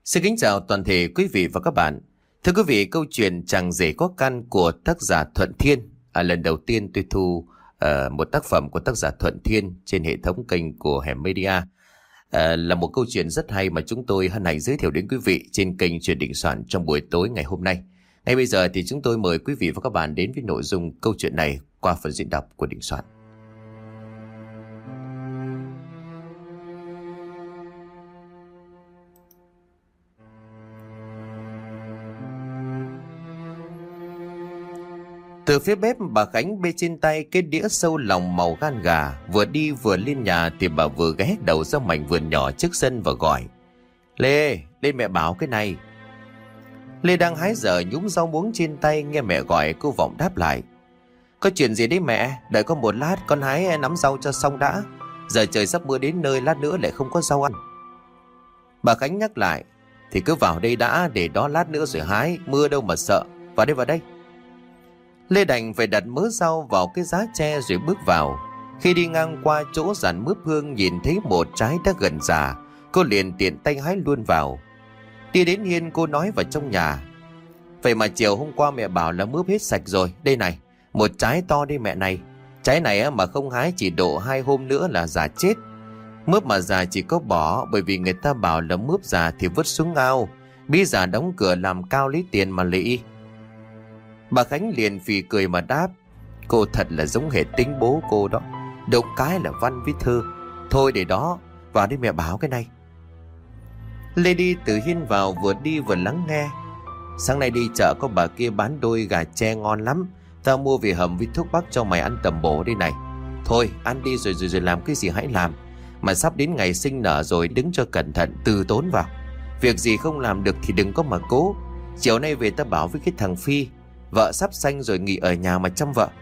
Xin kính chào toàn thể quý vị và các bạn. Thưa quý vị, câu chuyện Chàng rể có căn của tác giả Thuận Thiên. Lần đầu tiên tôi thu một tác phẩm của tác giả Thuận Thiên trên hệ thống kênh của Hẻm Media. Là một câu chuyện rất hay mà chúng tôi hân hạnh giới thiệu đến quý vị trên kênh Chuyện Định Soạn trong buổi tối ngày hôm nay. Ngay bây giờ thì chúng tôi mời quý vị và các bạn đến với nội dung câu chuyện này qua phần diễn đọc của Định Soạn. Từ phía bếp, bà Khánh bê trên tay cái đĩa sâu lòng màu gan gà. Vừa đi vừa lên nhà thì bà vừa ghé đầu ra mảnh vườn nhỏ trước sân và gọi: Lê, lên mẹ bảo cái này. Lê đang hái dở nhúm rau muống trên tay, nghe mẹ gọi cô vọng đáp lại: Có chuyện gì đấy mẹ, đợi con một lát, con hái nắm rau cho xong đã. Giờ trời sắp mưa đến nơi, lát nữa lại không có rau ăn. Bà Khánh nhắc lại: Thì cứ vào đây đã, để đó lát nữa rồi hái, mưa đâu mà sợ. Vào đây. Lê đành phải đặt mớ rau vào cái giá tre rồi bước vào. Khi đi ngang qua chỗ giàn mướp hương, nhìn thấy một trái đã gần già, cô liền tiện tay hái luôn vào. Đi đến hiên, cô nói vào trong nhà: Vậy mà chiều hôm qua mẹ bảo là mướp hết sạch rồi. Đây này, một trái to đi mẹ này. Trái này mà không hái chỉ độ 2 hôm nữa là già chết. Mướp mà già chỉ có bỏ, bởi vì người ta bảo là mướp già thì vứt xuống ao, bí già đóng cửa làm cao lấy tiền mà lị. Bà Khánh liền phì cười mà đáp: Cô thật là giống hệt tính bố cô đó, đụng cái là văn với thơ. Thôi để đó, vào đi mẹ bảo cái này. Lê đi từ hiên vào, vừa đi vừa lắng nghe. Sáng nay đi chợ có bà kia bán đôi gà tre ngon lắm, tao mua về hầm với thuốc bắc cho mày ăn tầm bổ đây này. Thôi ăn đi rồi làm cái gì hãy làm. Mà sắp đến ngày sinh nở rồi, đứng cho cẩn thận, từ tốn vào. Việc gì không làm được thì đừng có mà cố. Chiều nay về ta bảo với cái thằng Phi, vợ sắp sanh rồi, nghỉ ở nhà mà chăm vợ.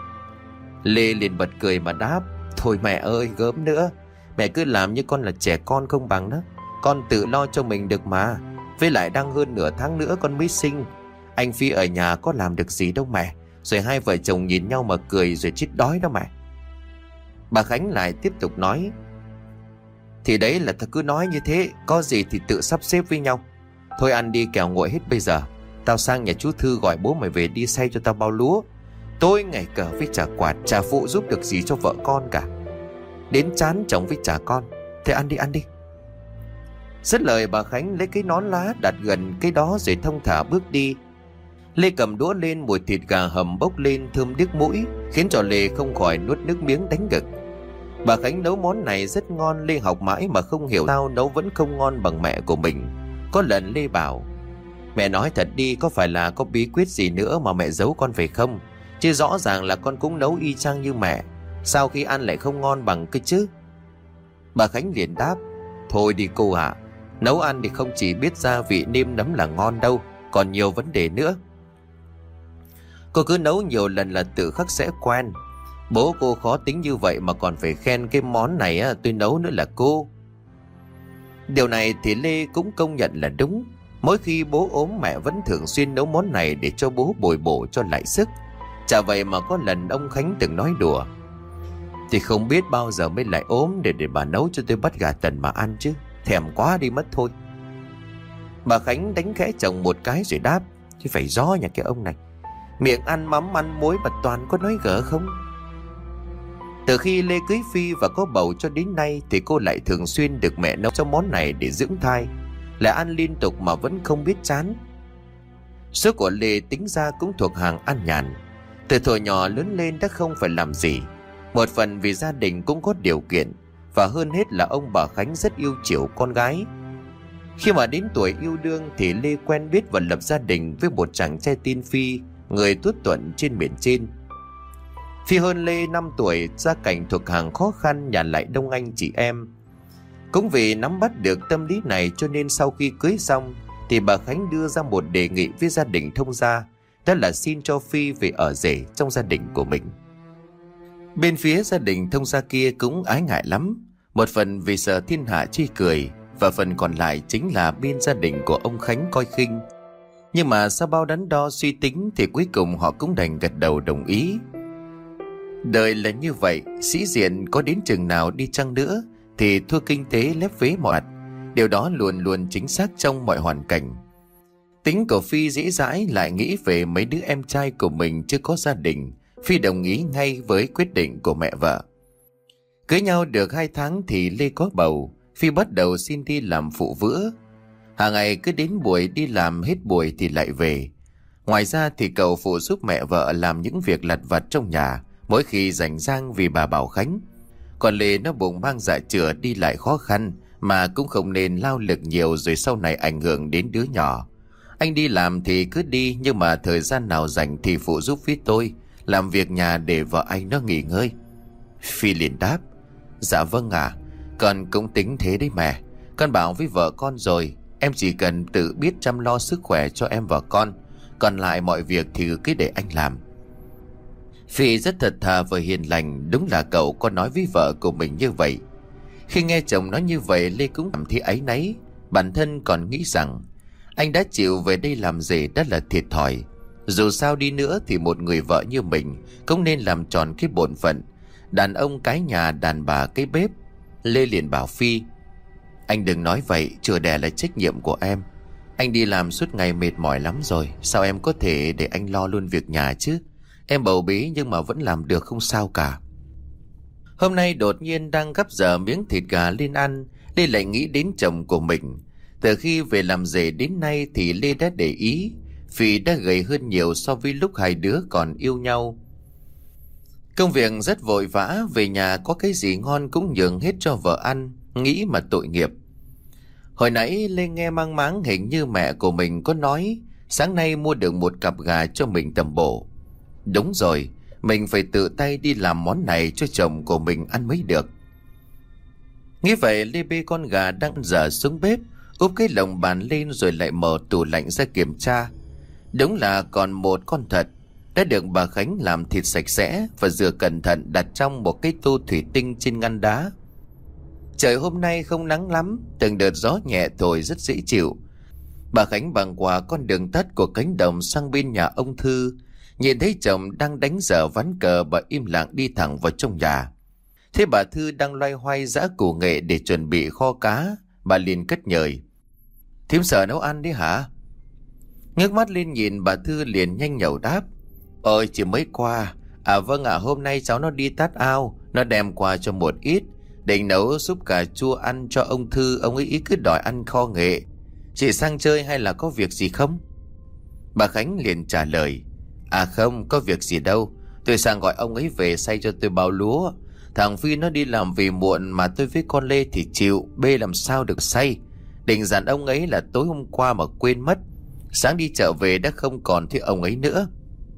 Lê liền bật cười mà đáp: Thôi mẹ ơi, gớm nữa. Mẹ cứ làm như con là trẻ con không bằng đó. Con tự lo cho mình được mà. Với lại đang hơn nửa tháng nữa con mới sinh. Anh Phi ở nhà có làm được gì đâu mẹ. Rồi hai vợ chồng nhìn nhau mà cười rồi chết đói đó mẹ. Bà Khánh lại tiếp tục nói: Thì đấy là ta cứ nói như thế, có gì thì tự sắp xếp với nhau. Thôi ăn đi kẻo nguội hết bây giờ. Tao sang nhà chú Thư gọi bố mày về đi xay cho tao bao lúa. Tối ngày cờ với trả quạt, trả phụ giúp được gì cho vợ con cả. Đến chán chồng với trả con. Thế ăn đi. Dứt lời, bà Khánh lấy cái nón lá đặt gần cái đó rồi thông thả bước đi. Lê cầm đũa lên, mùi thịt gà hầm bốc lên thơm điếc mũi, khiến cho Lê không khỏi nuốt nước miếng đánh gực. Bà Khánh nấu món này rất ngon. Lê học mãi mà không hiểu sao nấu vẫn không ngon bằng mẹ của mình. Có lần Lê bảo: Mẹ nói thật đi, có phải là có bí quyết gì nữa mà mẹ giấu con phải không? Chứ rõ ràng là con cũng nấu y chang như mẹ. Sao khi ăn lại không ngon bằng cái chứ? Bà Khánh liền đáp: Thôi đi cô ạ. Nấu ăn thì không chỉ biết gia vị nêm nấm là ngon đâu, còn nhiều vấn đề nữa. Cô cứ nấu nhiều lần là tự khắc sẽ quen. Bố cô khó tính như vậy mà còn phải khen cái món này tôi nấu nữa là cô. Điều này thì Lê cũng công nhận là đúng. Mỗi khi bố ốm, mẹ vẫn thường xuyên nấu món này để cho bố bồi bổ cho lại sức. Chả vậy mà có lần ông Khánh từng nói đùa: Thì không biết bao giờ mới lại ốm để bà nấu cho tôi bát gà tần mà ăn chứ. Thèm quá đi mất thôi. Bà Khánh đánh khẽ chồng một cái rồi đáp: Chứ phải gió nhà cái ông này. Miệng ăn mắm ăn muối mà toàn có nói gỡ không. Từ khi Lê cưới Phi và có bầu cho đến nay thì cô lại thường xuyên được mẹ nấu cho món này để dưỡng thai. Lại ăn liên tục mà vẫn không biết chán. Số của Lê tính ra cũng thuộc hàng ăn nhàn. Từ thuở nhỏ lớn lên đã không phải làm gì. Một phần vì gia đình cũng có điều kiện, và hơn hết là ông bà Khánh rất yêu chiều con gái. Khi mà đến tuổi yêu đương thì Lê quen biết và lập gia đình với một chàng trai tên Phi, người Tuốt Tuận trên miền trên. Phi hơn Lê 5 tuổi, gia cảnh thuộc hàng khó khăn, nhà lại đông anh chị em. Cũng vì nắm bắt được tâm lý này cho nên sau khi cưới xong thì bà Khánh đưa ra một đề nghị với gia đình thông gia, đó là xin cho Phi về ở rể trong gia đình của mình. Bên phía gia đình thông gia kia cũng ái ngại lắm, một phần vì sợ thiên hạ chê cười, và phần còn lại chính là bên gia đình của ông Khánh coi khinh. Nhưng mà sau bao đắn đo suy tính thì cuối cùng họ cũng đành gật đầu đồng ý. Đời là như vậy, sĩ diện có đến chừng nào đi chăng nữa thì thua kinh tế lép vế mọi mặt. Điều đó luôn luôn chính xác trong mọi hoàn cảnh. Tính của Phi dễ dãi, lại nghĩ về mấy đứa em trai của mình chưa có gia đình. Phi đồng ý ngay với quyết định của mẹ vợ. Cưới nhau được 2 tháng thì Lê có bầu. Phi bắt đầu xin đi làm phụ vữa. Hàng ngày cứ đến buổi đi làm, hết buổi thì lại về. Ngoài ra thì cậu phụ giúp mẹ vợ làm những việc lặt vặt trong nhà mỗi khi rảnh rang vì bà Bảo Khánh. Còn Lê nó bụng mang dạ chửa, đi lại khó khăn mà cũng không nên lao lực nhiều rồi sau này ảnh hưởng đến đứa nhỏ. Anh đi làm thì cứ đi, nhưng mà thời gian nào rảnh thì phụ giúp với tôi làm việc nhà để vợ anh nó nghỉ ngơi. Phi liền đáp: Dạ vâng ạ, con cũng tính thế đấy mẹ. Con bảo với vợ con rồi, em chỉ cần tự biết chăm lo sức khỏe cho em và con, còn lại mọi việc thì cứ để anh làm. Phi rất thật thà và hiền lành, đúng là cậu có nói với vợ của mình như vậy. Khi nghe chồng nói như vậy, Lê cũng cảm thấy áy náy. Bản thân còn nghĩ rằng anh đã chịu về đây làm rể đã là thiệt thòi. Dù sao đi nữa thì một người vợ như mình cũng nên làm tròn cái bổn phận đàn ông cái nhà, đàn bà cái bếp. Lê liền bảo Phi: Anh đừng nói vậy, chữa đẻ là trách nhiệm của em. Anh đi làm suốt ngày mệt mỏi lắm rồi, sao em có thể để anh lo luôn việc nhà chứ? Em bầu bí nhưng mà vẫn làm được, không sao cả. Hôm nay đột nhiên đang gắp dở miếng thịt gà lên ăn, Lê lại nghĩ đến chồng của mình. Từ khi về làm rể đến nay thì Lê đã để ý Phi đã gầy hơn nhiều so với lúc hai đứa còn yêu nhau. Công việc rất vội vã, về nhà có cái gì ngon cũng nhường hết cho vợ ăn, nghĩ mà tội nghiệp. Hồi nãy Lê nghe mang máng hình như mẹ của mình có nói sáng nay mua được một cặp gà cho mình tầm bổ. Đúng rồi, mình phải tự tay đi làm món này cho chồng của mình ăn mới được. Nghĩ vậy, Lê bê con gà đang dở xuống bếp, úp cái lồng bàn lên rồi lại mở tủ lạnh ra kiểm tra. Đúng là còn một con thật, đã được bà Khánh làm thịt sạch sẽ và rửa cẩn thận đặt trong một cái tô thủy tinh trên ngăn đá. Trời hôm nay không nắng lắm, từng đợt gió nhẹ thổi rất dễ chịu. Bà Khánh băng qua con đường tắt của cánh đồng sang bên nhà ông Thư, nhìn thấy chồng đang đánh dở ván cờ, bà im lặng đi thẳng vào trong nhà. Thế bà Thư đang loay hoay giã củ nghệ để chuẩn bị kho cá, bà liền cất nhời: Thím sợ nấu ăn đấy hả? Ngước mắt lên nhìn, bà Thư liền nhanh nhẩu đáp: Ôi chỉ mới qua. À vâng ạ, hôm nay cháu nó đi tát ao, nó đem qua cho một ít, định nấu súp cà chua ăn cho ông Thư, ông ấy cứ đòi ăn kho nghệ. Chị sang chơi hay là có việc gì không? Bà Khánh liền trả lời: À không, có việc gì đâu. Tôi sang gọi ông ấy về xay cho tôi bao lúa. Thằng Phi nó đi làm về muộn mà tôi với con Lê thì chịu, bê làm sao được xay. Định dặn ông ấy là tối hôm qua mà quên mất. Sáng đi chợ về đã không còn thấy ông ấy nữa.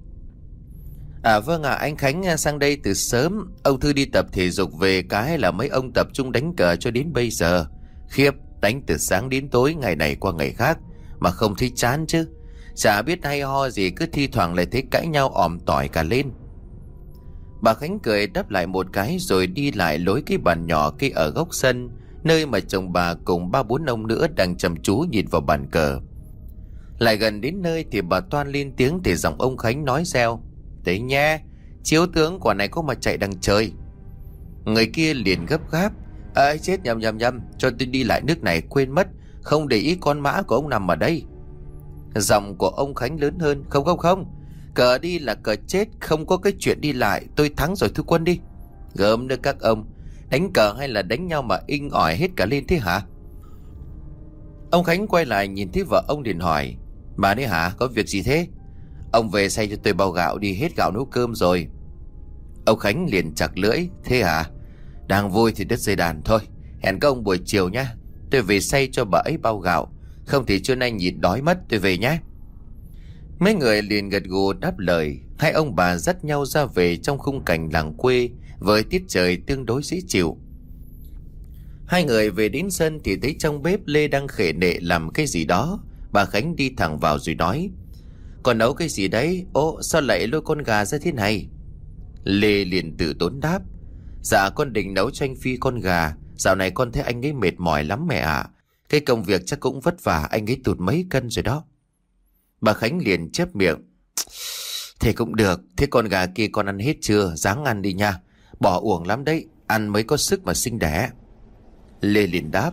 À vâng ạ, anh Khánh sang đây từ sớm. Ông Thư đi tập thể dục về cái là mấy ông tập trung đánh cờ cho đến bây giờ. Khiếp, đánh từ sáng đến tối, ngày này qua ngày khác mà không thấy chán chứ. Chả biết hay ho gì, cứ thi thoảng lại thấy cãi nhau òm tỏi cả lên. Bà Khánh cười đáp lại một cái rồi đi lại lối cái bàn nhỏ kia ở góc sân, nơi mà chồng bà cùng 3-4 ông nữa đang chăm chú nhìn vào bàn cờ. Lại gần đến nơi thì bà toan lên tiếng thì giọng ông Khánh nói reo: Đấy nha, chiếu tướng quả này có mà chạy đằng trời. Người kia liền gấp gáp: Chết, nhầm, cho tôi đi lại nước này, quên mất, không để ý con mã của ông nằm ở đây. Giọng của ông Khánh lớn hơn: Không, cờ đi là cờ chết, không có cái chuyện đi lại, tôi thắng rồi, thư quân đi. Gớm nữa các ông, đánh cờ hay là đánh nhau mà inh ỏi hết cả lên thế hả? Ông Khánh quay lại nhìn thấy vợ ông liền hỏi: Bà đấy hả, có việc gì thế? Ông về xay cho tôi bao gạo đi, hết gạo nấu cơm rồi. Ông Khánh liền chặt lưỡi: Thế hả? Đang vui thì đứt dây đàn thôi. Hẹn các ông buổi chiều nhá, tôi về xay cho bà ấy bao gạo, không thì trưa nay nhịn đói mất, tôi về nhé. Mấy người liền gật gù đáp lời. Hai ông bà dắt nhau ra về trong khung cảnh làng quê với tiết trời tương đối dễ chịu. Hai người về đến sân thì thấy trong bếp Lê đang khệ nệ làm cái gì đó. Bà Khánh đi thẳng vào rồi nói: Con nấu cái gì đấy? Ô, sao lại lôi con gà ra thế này? Lê liền tự tốn đáp: Dạ con định nấu cho anh Phi con gà. Dạo này con thấy anh ấy mệt mỏi lắm mẹ ạ. Cái công việc chắc cũng vất vả, anh ấy tụt mấy cân rồi đó. Bà Khánh liền chép miệng: Thế cũng được. Thế con gà kia con ăn hết chưa? Ráng ăn đi nha, bỏ uổng lắm đấy, ăn mới có sức mà sinh đẻ. Lê liền đáp: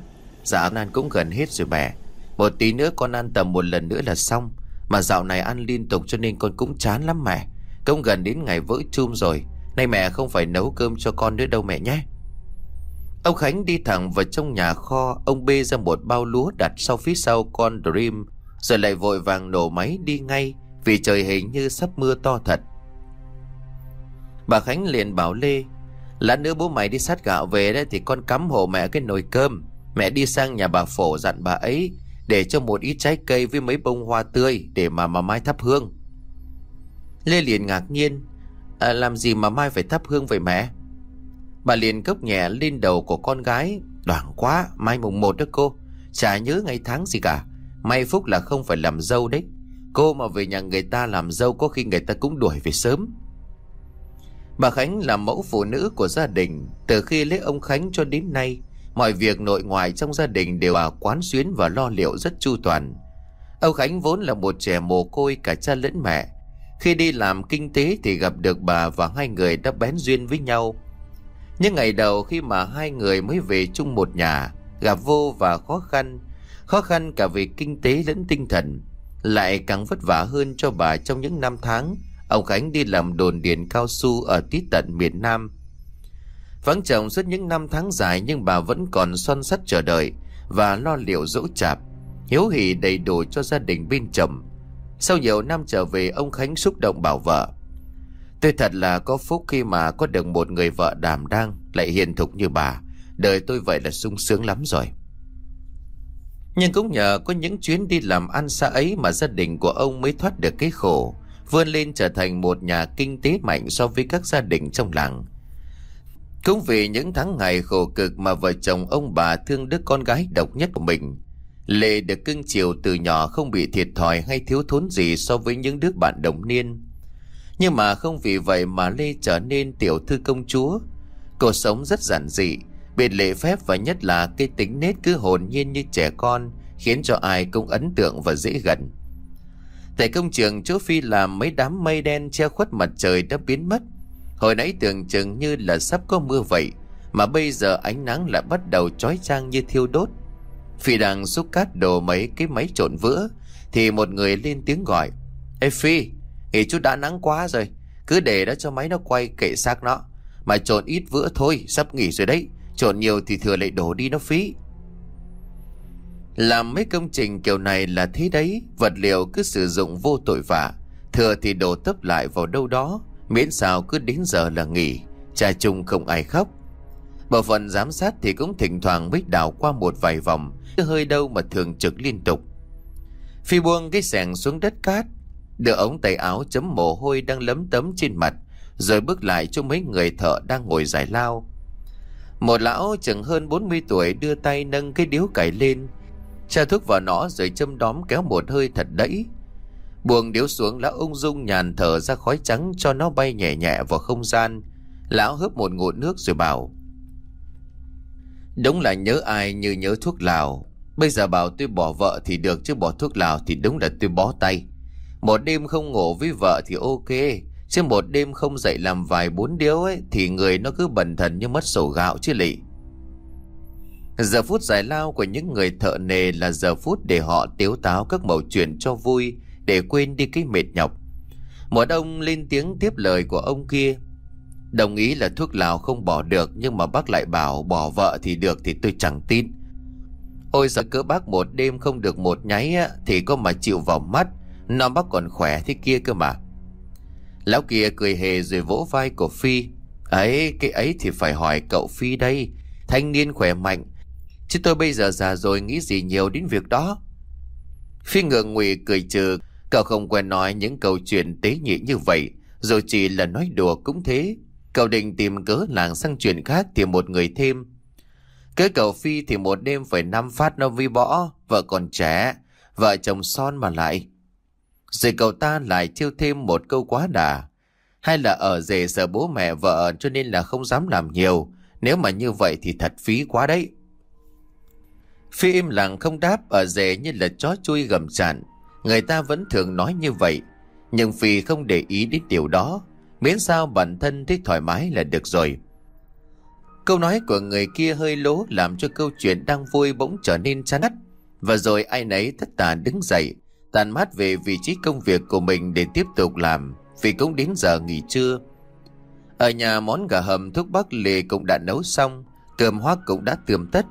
Dạ ăn cũng gần hết rồi mẹ. Một tí nữa con ăn tầm một lần nữa là xong. Mà dạo này ăn liên tục cho nên con cũng chán lắm mẹ. Cũng gần đến ngày vỡ chum rồi. Nay mẹ không phải nấu cơm cho con nữa đâu mẹ nhé. Ông Khánh đi thẳng vào trong nhà kho. Ông bê ra một bao lúa đặt sau phía sau con Dream, rồi lại vội vàng nổ máy đi ngay, vì trời hình như sắp mưa to thật. Bà Khánh liền bảo Lê: lát nữa bố mày đi sát gạo về đấy thì con cắm hộ mẹ cái nồi cơm. Mẹ đi sang nhà bà Phổ dặn bà ấy để cho một ít trái cây với mấy bông hoa tươi để mà mai thắp hương. Lê liền ngạc nhiên: làm gì mà mai phải thắp hương vậy mẹ? Bà liền cốc nhẹ lên đầu của con gái: đoảng quá, mai mùng 1 đó cô. Chả nhớ ngày tháng gì cả. May phúc là không phải làm dâu đấy. Cô mà về nhà người ta làm dâu có khi người ta cũng đuổi về sớm. Bà Khánh là mẫu phụ nữ của gia đình. Từ khi lấy ông Khánh cho đến nay, mọi việc nội ngoại trong gia đình đều bà quán xuyến và lo liệu rất chu toàn. Ông Khánh vốn là một trẻ mồ côi cả cha lẫn mẹ. Khi đi làm kinh tế thì gặp được bà và hai người đã bén duyên với nhau. Nhưng ngày đầu khi mà hai người mới về chung một nhà, gặp vô và khó khăn cả về kinh tế lẫn tinh thần, lại càng vất vả hơn cho bà trong những năm tháng ông Khánh đi làm đồn điền cao su ở tít tận miền Nam. Vắng chồng suốt những năm tháng dài, nhưng bà vẫn còn xoăn xắt chờ đợi và lo liệu dỗ chạp, hiếu hỉ đầy đủ cho gia đình bên chồng. Sau nhiều năm trở về, ông Khánh xúc động bảo vợ: tôi thật là có phúc khi mà có được một người vợ đảm đang lại hiền thục như bà. Đời tôi vậy là sung sướng lắm rồi. Nhưng cũng nhờ có những chuyến đi làm ăn xa ấy mà gia đình của ông mới thoát được cái khổ, vươn lên trở thành một nhà kinh tế mạnh so với các gia đình trong làng. Cũng vì những tháng ngày khổ cực mà vợ chồng ông bà thương đứa con gái độc nhất của mình. Lệ được cưng chiều từ nhỏ, không bị thiệt thòi hay thiếu thốn gì so với những đứa bạn đồng niên. Nhưng mà không vì vậy mà Lê trở nên tiểu thư công chúa. Cô sống rất giản dị, biết lễ phép và nhất là cái tính nết cứ hồn nhiên như trẻ con, khiến cho ai cũng ấn tượng và dễ gần. Tại công trường chỗ Phi làm, mấy đám mây đen che khuất mặt trời đã biến mất. Hồi nãy tưởng chừng như là sắp có mưa vậy, mà bây giờ ánh nắng lại bắt đầu chói chang như thiêu đốt. Phi đang xúc cát đổ mấy cái máy trộn vữa thì một người lên tiếng gọi: ê Phi, nghỉ chút đã nắng quá rồi, cứ để đó cho máy nó quay kệ xác nó. Mà trộn ít vữa thôi, sắp nghỉ rồi đấy. Trộn nhiều thì thừa lại đổ đi nó phí. Làm mấy công trình kiểu này là thế đấy, vật liệu cứ sử dụng vô tội vạ, thừa thì đổ tấp lại vào đâu đó, miễn sao cứ đến giờ là nghỉ, cha chung không ai khóc. Bộ phận giám sát thì cũng thỉnh thoảng mới đảo qua một vài vòng, cứ hơi đâu mà thường trực liên tục. Phi buông cái xẻng xuống đất cát, đưa ống tay áo chấm mồ hôi đang lấm tấm trên mặt, rồi bước lại cho mấy người thợ đang ngồi giải lao. Một lão chừng hơn 40 tuổi đưa tay nâng cái điếu cày lên, tra thuốc vào nó rồi châm đóm kéo một hơi thật đẫy. Buông điếu xuống, lão ung dung nhàn thở ra khói trắng cho nó bay nhẹ nhẹ vào không gian. Lão hớp một ngụm nước rồi bảo: đúng là nhớ ai như nhớ thuốc lào. Bây giờ bảo tôi bỏ vợ thì được, chứ bỏ thuốc lào thì đúng là tôi bó tay. Một đêm không ngủ với vợ thì ok, chứ một đêm không dậy làm vài 4 điếu ấy thì người nó cứ bần thần như mất sổ gạo chứ lị. Giờ phút giải lao của những người thợ nề là giờ phút để họ tếu táo các mẩu chuyện cho vui, để quên đi cái mệt nhọc. Một ông lên tiếng tiếp lời của ông kia: đồng ý là thuốc lào không bỏ được, nhưng mà bác lại bảo bỏ vợ thì được thì tôi chẳng tin. Ôi giờ cỡ bác một đêm không được một nháy á, thì có mà chịu vào mắt, nó bác còn khỏe thế kia cơ mà. Lão kia cười hề rồi vỗ vai của Phi: ấy, cái ấy thì phải hỏi cậu Phi đây, thanh niên khỏe mạnh, chứ tôi bây giờ già rồi nghĩ gì nhiều đến việc đó. Phi ngượng ngụy cười trừ, cậu không quen nói những câu chuyện tế nhị như vậy, rồi chỉ là nói đùa cũng thế. Cậu định tìm cớ làng sang chuyện khác thì một người thêm. Cái cậu Phi thì một đêm phải 5 phát nó vi bỏ, vợ còn trẻ, vợ chồng son mà lại. Rồi cậu ta lại trêu thêm một câu quá đà: hay là ở rể sợ bố mẹ vợ cho nên là không dám làm nhiều, nếu mà như vậy thì thật phí quá đấy. Phi im lặng không đáp, ở rể như là chó chui gầm chạn. Người ta vẫn thường nói như vậy, nhưng Phi không để ý đến điều đó, miễn sao bản thân thích thoải mái là được rồi. Câu nói của người kia hơi lố làm cho câu chuyện đang vui bỗng trở nên chán ngắt. Và rồi ai nấy tất tả đứng dậy, tàn mát về vị trí công việc của mình để tiếp tục làm, vì cũng đến giờ nghỉ trưa. Ở nhà món gà hầm thuốc bắc Lê cũng đã nấu xong, cơm hoác cũng đã tươm tất.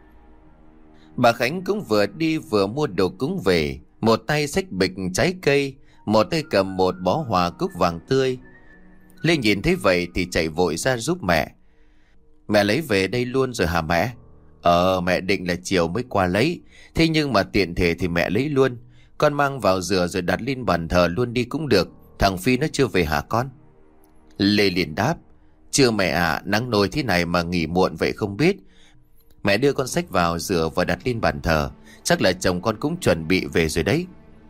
Bà Khánh cũng vừa đi vừa mua đồ cúng về, một tay xách bịch trái cây, một tay cầm một bó hoa cúc vàng tươi. Lê nhìn thấy vậy thì chạy vội ra giúp mẹ. Mẹ lấy về đây luôn rồi hả mẹ? Mẹ định là chiều mới qua lấy, thế nhưng mà tiện thể thì mẹ lấy luôn. Con mang vào rửa rồi đặt lên bàn thờ luôn đi cũng được. Thằng Phi nó chưa về hả con? Lê liền đáp: Chưa mẹ ạ, nắng nôi thế này mà nghỉ muộn vậy không biết. Mẹ đưa con xách vào rửa và đặt lên bàn thờ, chắc là chồng con cũng chuẩn bị về rồi đấy.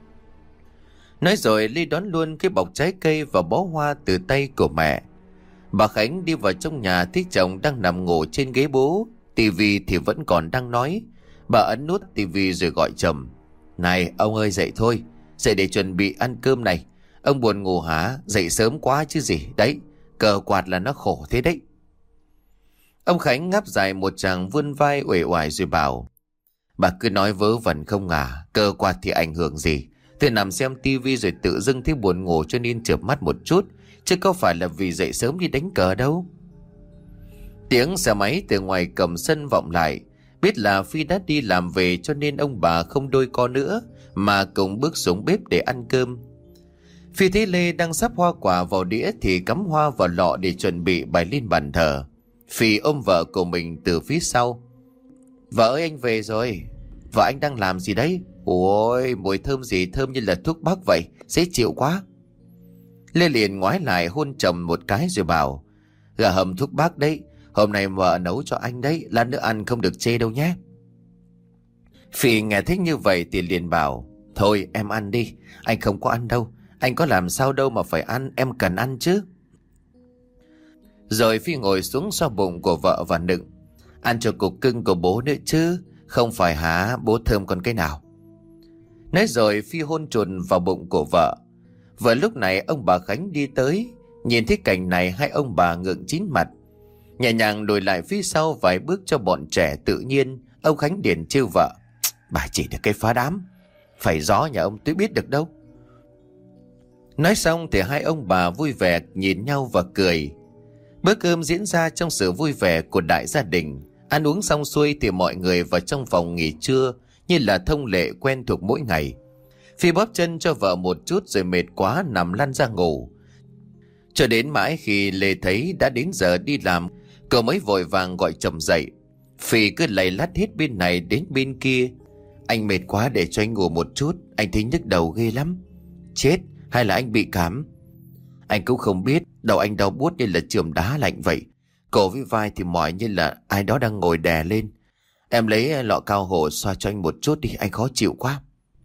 Nói rồi Lê đón luôn cái bọc trái cây và bó hoa từ tay của mẹ. Bà Khánh đi vào trong nhà thấy chồng đang nằm ngủ trên ghế bố, tivi thì vẫn còn đang nói. Bà ấn nút tivi rồi gọi chồng: Này ông ơi, dậy thôi, dậy để chuẩn bị ăn cơm này. Ông buồn ngủ hả? Dậy sớm quá chứ gì. Đấy, cờ quạt là nó khổ thế đấy. Ông Khánh ngáp dài một tràng vươn vai uể oải rồi bảo: Bà cứ nói vớ vẩn không à, cờ quạt thì ảnh hưởng gì. Tôi nằm xem tivi rồi tự dưng thấy buồn ngủ cho nên chợp mắt một chút, chứ có phải là vì dậy sớm đi đánh cờ đâu. Tiếng xe máy từ ngoài cổng sân vọng lại. Biết là Phi đã đi làm về cho nên ông bà không đôi co nữa, mà cùng bước xuống bếp để ăn cơm. Phi thấy Lê đang sắp hoa quả vào đĩa thì cắm hoa vào lọ để chuẩn bị bày lên bàn thờ. Phi ôm vợ của mình từ phía sau: Vợ ơi, anh về rồi. Vợ anh đang làm gì đấy? Ôi, mùi thơm gì thơm như là thuốc bắc vậy, dễ chịu quá. Lê liền ngoái lại hôn chồng một cái rồi bảo: Gà hầm thuốc bắc đấy, hôm nay vợ nấu cho anh đấy, lát nữa ăn không được chê đâu nhé. Phi nghe thích như vậy thì liền bảo: Thôi em ăn đi, anh không có ăn đâu. Anh có làm sao đâu mà phải ăn, em cần ăn chứ. Rồi Phi ngồi xuống xoa bụng của vợ và nựng: Ăn cho cục cưng của bố nữa chứ, không phải hả bố thơm còn cái nào. Nói rồi Phi hôn trồn vào bụng của vợ. Vừa lúc này ông bà Khánh đi tới, nhìn thấy cảnh này hai ông bà ngượng chín mặt. Nhẹ nhàng lùi lại phía sau vài bước cho bọn trẻ tự nhiên. Ông Khánh liền trêu vợ: Bà chỉ được cái phá đám, phải gió nhà ông tôi biết được đâu. Nói xong thì hai ông bà vui vẻ nhìn nhau và cười. Bữa cơm diễn ra trong sự vui vẻ của đại gia đình. Ăn uống xong xuôi thì mọi người vào trong phòng nghỉ trưa như là thông lệ quen thuộc mỗi ngày. Phi bóp chân cho vợ một chút rồi mệt quá nằm lăn ra ngủ. Cho đến mãi khi Lê thấy đã đến giờ đi làm, cậu mới vội vàng gọi chồng dậy. Phi cứ lầy lắt hết bên này đến bên kia: Anh mệt quá, để cho anh ngủ một chút, anh thấy nhức đầu ghê lắm. Chết, hay là anh bị cảm? Anh cũng không biết, đầu anh đau buốt như là chườm đá lạnh vậy. Cổ với vai thì mỏi như là ai đó đang ngồi đè lên. Em lấy lọ cao hổ xoa cho anh một chút đi, anh khó chịu quá.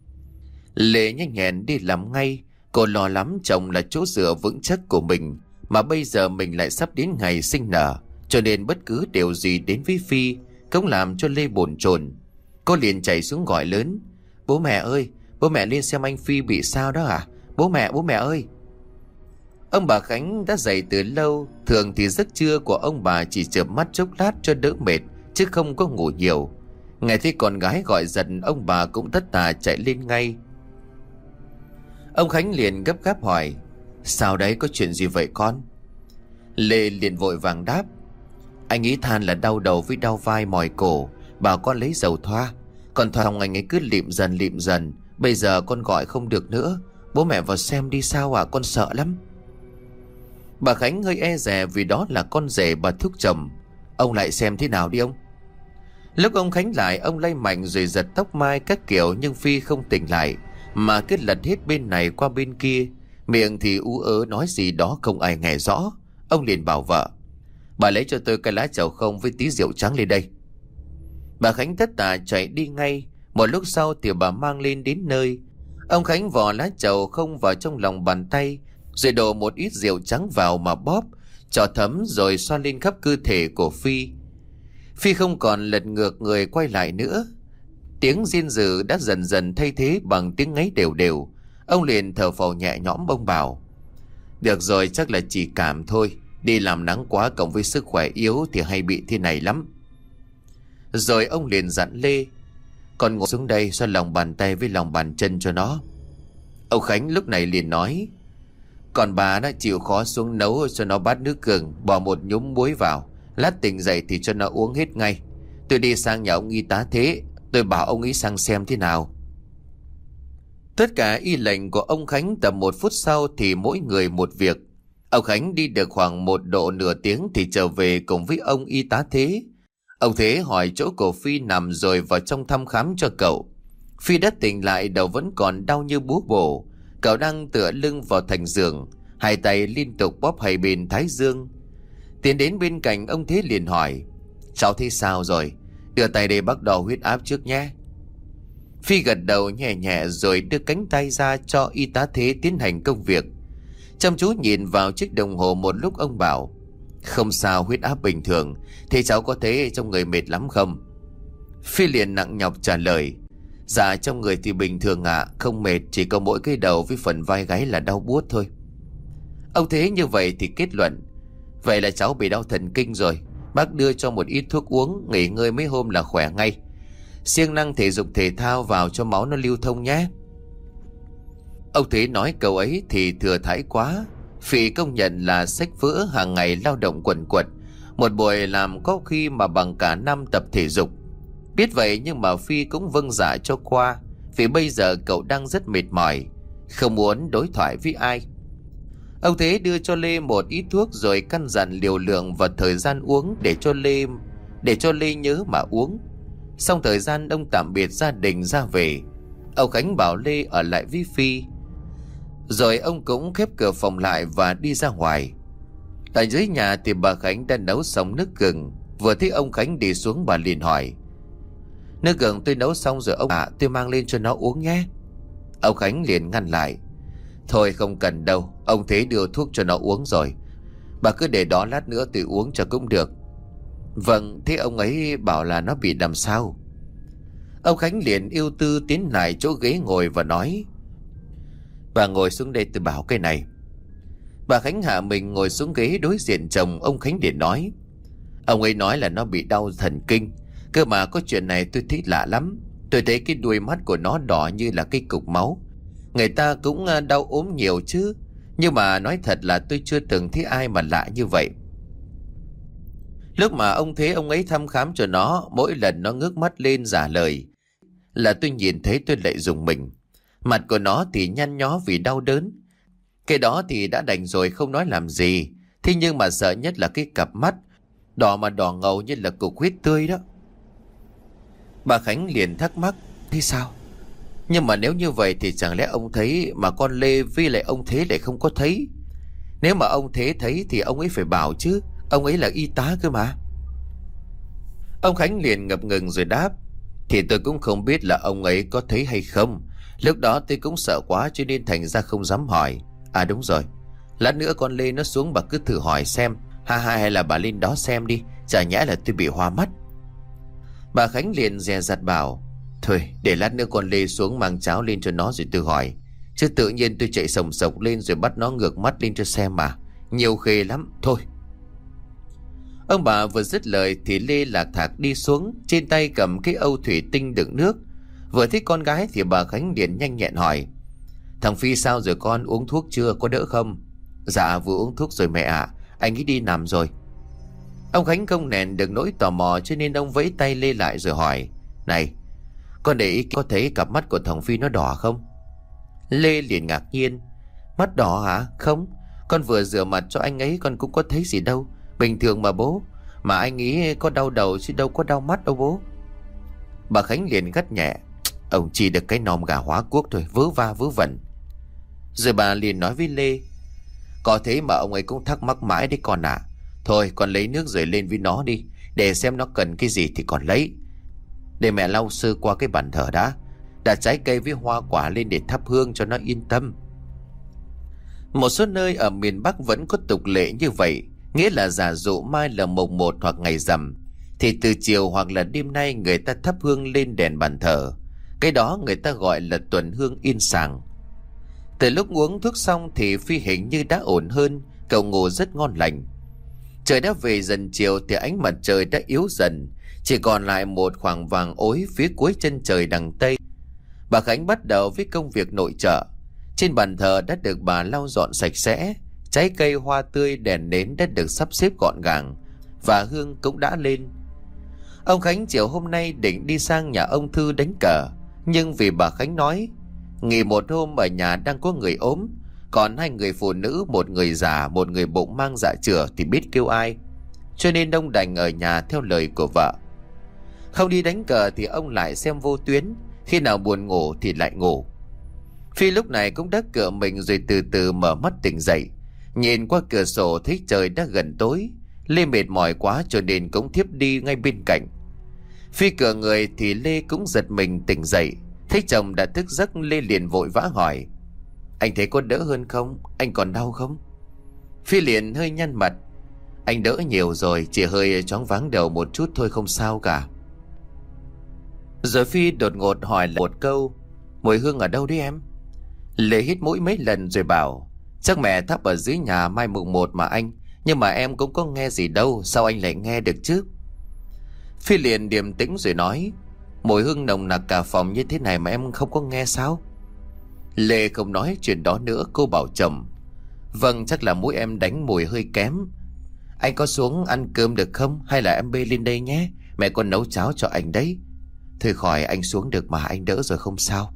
Lê nhanh nhẹn đi làm ngay. Cô lo lắm chồng là chỗ dựa vững chắc của mình, mà bây giờ mình lại sắp đến ngày sinh nở, cho nên bất cứ điều gì đến với Phi cũng làm cho Lê bồn chồn. Cô liền chạy xuống gọi lớn: Bố mẹ ơi, bố mẹ lên xem anh Phi bị sao đó à? Bố mẹ ơi. Ông bà Khánh đã dậy từ lâu. Thường thì giấc trưa của ông bà chỉ chợp mắt chốc lát cho đỡ mệt, chứ không có ngủ nhiều. Nghe thấy con gái gọi giận, ông bà cũng tất tà chạy lên ngay. Ông Khánh liền gấp gáp hỏi: Sao đấy, có chuyện gì vậy con? Lê liền vội vàng đáp: Anh ấy than là đau đầu với đau vai mỏi cổ, bảo con lấy dầu thoa. Còn thoa xong anh ấy cứ lịm dần, bây giờ con gọi không được nữa. Bố mẹ vào xem đi sao à, con sợ lắm. Bà Khánh hơi e dè vì đó là con rể bà thúc chồng. Ông lại xem thế nào đi ông. Lúc ông Khánh lại, ông lay mạnh rồi giật tóc mai các kiểu, nhưng Phi không tỉnh lại, mà cứ lật hết bên này qua bên kia, miệng thì ú ớ nói gì đó không ai nghe rõ. Ông liền bảo vợ: Bà lấy cho tôi cái lá trầu không với tí rượu trắng lên đây. Bà Khánh tất tả chạy đi ngay. Một lúc sau thì bà mang lên đến nơi. Ông Khánh vò lá trầu không vào trong lòng bàn tay, rồi đổ một ít rượu trắng vào mà bóp cho thấm, rồi xoa lên khắp cơ thể của Phi. Phi không còn lật ngược người quay lại nữa. Tiếng rin dừ đã dần dần thay thế bằng tiếng ngáy đều đều. Ông liền thở phào nhẹ nhõm. Ông bảo: Được rồi, chắc là chỉ cảm thôi, Đi làm nắng quá cộng với sức khỏe yếu thì hay bị thế này lắm. Rồi ông liền dặn Lê: Con ngồi xuống đây xoa lòng bàn tay với lòng bàn chân cho nó. Ông Khánh lúc này liền nói: Còn bà đã chịu khó xuống nấu cho nó bát nước gừng, bỏ một nhúm muối vào, lát tỉnh dậy thì cho nó uống hết ngay. Tôi đi sang nhà ông y tá Thế, tôi bảo ông ấy sang xem thế nào. Tất cả y lệnh của ông Khánh. Tầm 1 phút sau thì mỗi người một việc. Ông Khánh đi được khoảng một độ nửa tiếng thì trở về cùng với ông y tá Thế. Ông Thế hỏi chỗ của Phi nằm rồi vào trong thăm khám cho cậu. Phi đã tỉnh lại, đầu vẫn còn đau như búa bổ. Cậu đang tựa lưng vào thành giường, hai tay liên tục bóp hai bên thái dương. Tiến đến bên cạnh ông Thế liền hỏi: Cháu thấy sao rồi? Đưa tay đây bác đo huyết áp trước nhé. Phi gật đầu nhẹ nhẹ rồi đưa cánh tay ra cho y tá Thế tiến hành công việc. Chăm chú nhìn vào chiếc đồng hồ một lúc, ông bảo: Không sao, huyết áp bình thường. Thế cháu có thấy trong người mệt lắm không? Phi liền nặng nhọc trả lời: Dạ trong người thì bình thường ạ, không mệt, chỉ có mỗi cái đầu với phần vai gáy là đau buốt thôi. Ông Thế như vậy thì kết luận: Vậy là cháu bị đau thần kinh rồi. Bác đưa cho một ít thuốc uống, nghỉ ngơi mấy hôm là khỏe ngay. Siêng năng thể dục thể thao vào cho máu nó lưu thông nhé. Ông Thế nói câu ấy thì thừa thãi quá. Phi công nhận là sách vỡ hàng ngày lao động quần quật, một buổi làm có khi mà bằng cả năm tập thể dục. Biết vậy nhưng mà Phi cũng vâng dạ cho qua, vì bây giờ cậu đang rất mệt mỏi, không muốn đối thoại với ai. Ông Thế đưa cho Lê một ít thuốc rồi căn dặn liều lượng và thời gian uống để cho Lê nhớ mà uống. Xong thời gian ông tạm biệt gia đình ra về. Ông Khánh bảo Lê ở lại với Phi, rồi ông cũng khép cửa phòng lại và đi ra ngoài. Ở dưới nhà thì bà Khánh đã nấu xong nước gừng. Vừa thấy ông Khánh đi xuống, bà liền hỏi: Nước gừng tôi nấu xong rồi ông ạ, tôi mang lên cho nó uống nhé. Ông Khánh liền ngăn lại: Thôi không cần đâu, ông Thế đưa thuốc cho nó uống rồi, bà cứ để đó lát nữa tôi uống cho cũng được. Vâng, thế ông ấy bảo là nó bị làm sao? Ông Khánh liền ưu tư tiến lại chỗ ghế ngồi và nói: Bà ngồi xuống đây tôi bảo cái này. Bà Khánh hạ mình ngồi xuống ghế đối diện chồng. Ông Khánh liền nói: Ông ấy nói là nó bị đau thần kinh. Cơ mà có chuyện này tôi thấy lạ lắm. Tôi thấy cái đuôi mắt của nó đỏ như là cái cục máu. Người ta cũng đau ốm nhiều chứ, nhưng mà nói thật là tôi chưa từng thấy ai mà lạ như vậy. Lúc mà ông thấy ông ấy thăm khám cho nó, mỗi lần nó ngước mắt lên giả lời là tôi nhìn thấy tôi lại rùng mình. Mặt của nó thì nhăn nhó vì đau đớn. Cái đó thì đã đành rồi, không nói làm gì. Thế nhưng mà sợ nhất là cái cặp mắt đỏ mà đỏ ngầu như là cục huyết tươi đó. Bà Khánh liền thắc mắc: Thế sao? Nhưng mà nếu như vậy thì chẳng lẽ ông thấy mà con Lê với lại ông Thế lại không có thấy? Nếu mà ông Thế thấy thì ông ấy phải bảo chứ, ông ấy là y tá cơ mà. Ông Khánh liền ngập ngừng rồi đáp: Thì tôi cũng không biết là ông ấy có thấy hay không. Lúc đó tôi cũng sợ quá cho nên thành ra không dám hỏi. À đúng rồi, lát nữa con Lê nó xuống bà cứ thử hỏi xem. Hay là bà lên đó xem đi, chả nhẽ là tôi bị hoa mắt. Bà Khánh liền dè dặt bảo: Thôi để lát nữa con Lê xuống mang cháo lên cho nó rồi tôi hỏi. Chứ tự nhiên tôi chạy sồng sộc lên rồi bắt nó ngược mắt lên cho xem mà. Nhiều khê lắm, thôi. Ông bà vừa dứt lời thì Lê lạc thạc đi xuống, trên tay cầm cái âu thủy tinh đựng nước. Vừa thấy con gái thì bà Khánh liền nhanh nhẹn hỏi: Thằng Phi sao rồi con, uống thuốc chưa, có đỡ không? Dạ vừa uống thuốc rồi mẹ ạ, anh ấy đi nằm rồi. Ông Khánh không nén được nỗi tò mò cho nên ông vẫy tay Lê lại rồi hỏi: Này, con để ý có thấy cặp mắt của thằng Phi nó đỏ không? Lê liền ngạc nhiên: Mắt đỏ hả? Không, con vừa rửa mặt cho anh ấy con cũng có thấy gì đâu, bình thường mà bố. Mà anh ấy có đau đầu chứ đâu có đau mắt đâu bố. Bà Khánh liền gắt nhẹ: Ông chỉ được cái nòm gà hóa quốc thôi, vớ va vớ vẩn. Rồi bà liền nói với Lê: Có thế mà ông ấy cũng thắc mắc mãi đấy con ạ. Thôi con lấy nước rồi lên với nó đi, để xem nó cần cái gì thì còn lấy. Để mẹ lau sơ qua cái bàn thờ đã, đặt trái cây với hoa quả lên để thắp hương cho nó yên tâm. Một số nơi ở miền Bắc vẫn có tục lệ như vậy, nghĩa là giả dụ mai là mùng 1 hoặc ngày rằm thì từ chiều hoặc là đêm nay người ta thắp hương lên đèn bàn thờ. Cái đó người ta gọi là tuần hương yên sàng. Từ lúc uống thuốc xong thì Phi hình như đã ổn hơn, cậu ngủ rất ngon lành. Trời đã về dần chiều thì ánh mặt trời đã yếu dần, chỉ còn lại một khoảng vàng ối phía cuối chân trời đằng tây. Bà Khánh bắt đầu với công việc nội trợ. Trên bàn thờ đã được bà lau dọn sạch sẽ, trái cây hoa tươi đèn nến đã được sắp xếp gọn gàng, và hương cũng đã lên. Ông Khánh chiều hôm nay định đi sang nhà ông Thư đánh cờ, nhưng vì bà Khánh nói nghỉ một hôm ở nhà đang có người ốm, còn 2 người phụ nữ, một người già một người bụng mang dạ chửa thì biết kêu ai, cho nên ông đành ở nhà theo lời của vợ. Không đi đánh cờ thì ông lại xem vô tuyến, khi nào buồn ngủ thì lại ngủ. Phi lúc này cũng đã cựa mình rồi từ từ mở mắt tỉnh dậy. Nhìn qua cửa sổ thấy trời đã gần tối. Lê mệt mỏi quá cho nên cũng thiếp đi ngay bên cạnh. Phi cựa người thì Lê cũng giật mình tỉnh dậy. Thấy chồng đã thức giấc, Lê liền vội vã hỏi: Anh thấy có đỡ hơn không? Anh còn đau không? Phi liền hơi nhăn mặt: Anh đỡ nhiều rồi, chỉ hơi choáng váng đầu một chút thôi, không sao cả. Rồi Phi đột ngột hỏi một câu: Mùi hương ở đâu đấy em? Lê hít mũi mấy lần rồi bảo: Chắc mẹ thắp ở dưới nhà mai mùng 1 mà anh. Nhưng mà em cũng có nghe gì đâu, sao anh lại nghe được chứ? Phi liền điềm tĩnh rồi nói: Mùi hương nồng nặc cả phòng như thế này mà em không có nghe sao? Lê không nói chuyện đó nữa, cô bảo chồng: Vâng, chắc là mũi em đánh mùi hơi kém. Anh có xuống ăn cơm được không? Hay là em bê lên đây nhé, mẹ còn nấu cháo cho anh đấy. Thôi khỏi, anh xuống được mà, anh đỡ rồi không sao.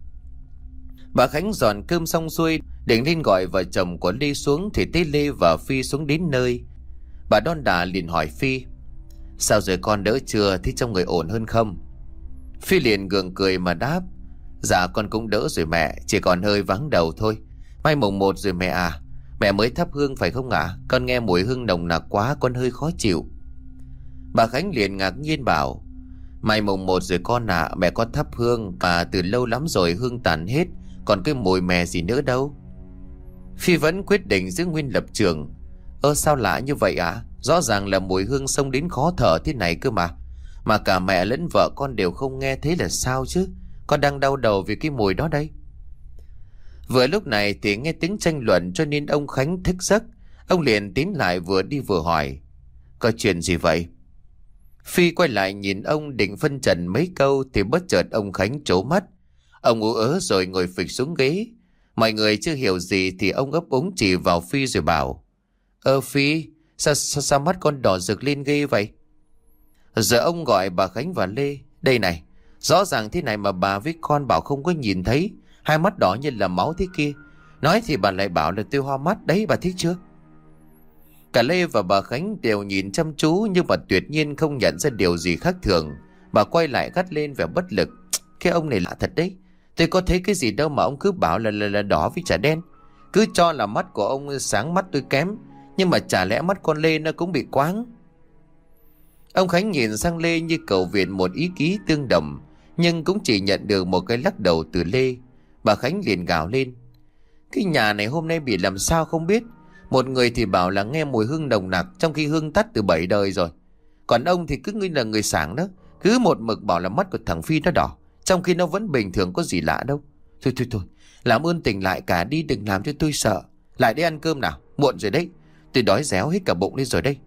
Bà Khánh dọn cơm xong xuôi, định lên gọi vợ chồng của Lê xuống thì thấy Lê và Phi xuống đến nơi. Bà đon đả liền hỏi Phi: Sao rồi con, đỡ chưa? Thấy trong người ổn hơn không? Phi liền gượng cười mà đáp: Dạ con cũng đỡ rồi mẹ, chỉ còn hơi vắng đầu thôi. Mai mùng 1 rồi mẹ à? Mẹ mới thắp hương phải không ạ? Con nghe mùi hương nồng nặc quá, con hơi khó chịu. Bà Khánh liền ngạc nhiên bảo: Mai mùng 1 rồi con ạ, mẹ có thắp hương mà từ lâu lắm rồi hương tàn hết, còn cái mùi mè gì nữa đâu. Phi vẫn quyết định giữ nguyên lập trường: Sao lạ như vậy ạ? Rõ ràng là mùi hương xông đến khó thở thế này cơ mà. Mà cả mẹ lẫn vợ con đều không nghe thấy là sao chứ? Con đang đau đầu vì cái mùi đó đây. Vừa lúc này thì nghe tiếng tranh luận cho nên ông Khánh thức giấc. Ông liền tiến lại vừa đi vừa hỏi: Có chuyện gì vậy? Phi quay lại nhìn ông định phân trần mấy câu thì bất chợt ông Khánh trố mắt. Ông ú ớ rồi ngồi phịch xuống ghế. Mọi người chưa hiểu gì thì ông ấp úng chỉ vào Phi rồi bảo: Phi, sao mắt con đỏ rực lên ghê vậy? Giờ ông gọi bà Khánh và Lê: Đây này, rõ ràng thế này mà bà với con bảo không có nhìn thấy, hai mắt đỏ như là máu thế kia. Nói thì bà lại bảo là tôi hoa mắt đấy, bà thích chưa? Cả Lê và bà Khánh đều nhìn chăm chú nhưng mà tuyệt nhiên không nhận ra điều gì khác thường. Bà quay lại gắt lên vẻ bất lực: Cái ông này lạ thật đấy, tôi có thấy cái gì đâu mà ông cứ bảo là đỏ với chả đen. Cứ cho là mắt của ông sáng, mắt tôi kém, nhưng mà chả lẽ mắt con Lê nó cũng bị quáng? Ông Khánh nhìn sang Lê như cầu viện một ý kiến tương đồng, nhưng cũng chỉ nhận được một cái lắc đầu từ Lê. Bà Khánh liền gào lên: Cái nhà này hôm nay bị làm sao không biết. Một người thì bảo là nghe mùi hương nồng nặc, trong khi hương tắt từ 7 đời rồi. Còn ông thì cứ như là người sảng đó, cứ một mực bảo là mắt của thằng Phi nó đỏ, trong khi nó vẫn bình thường, có gì lạ đâu. Thôi, làm ơn tỉnh lại cả đi, đừng làm cho tôi sợ. Lại đi ăn cơm nào, muộn rồi đấy, tôi đói réo hết cả bụng lên rồi đây.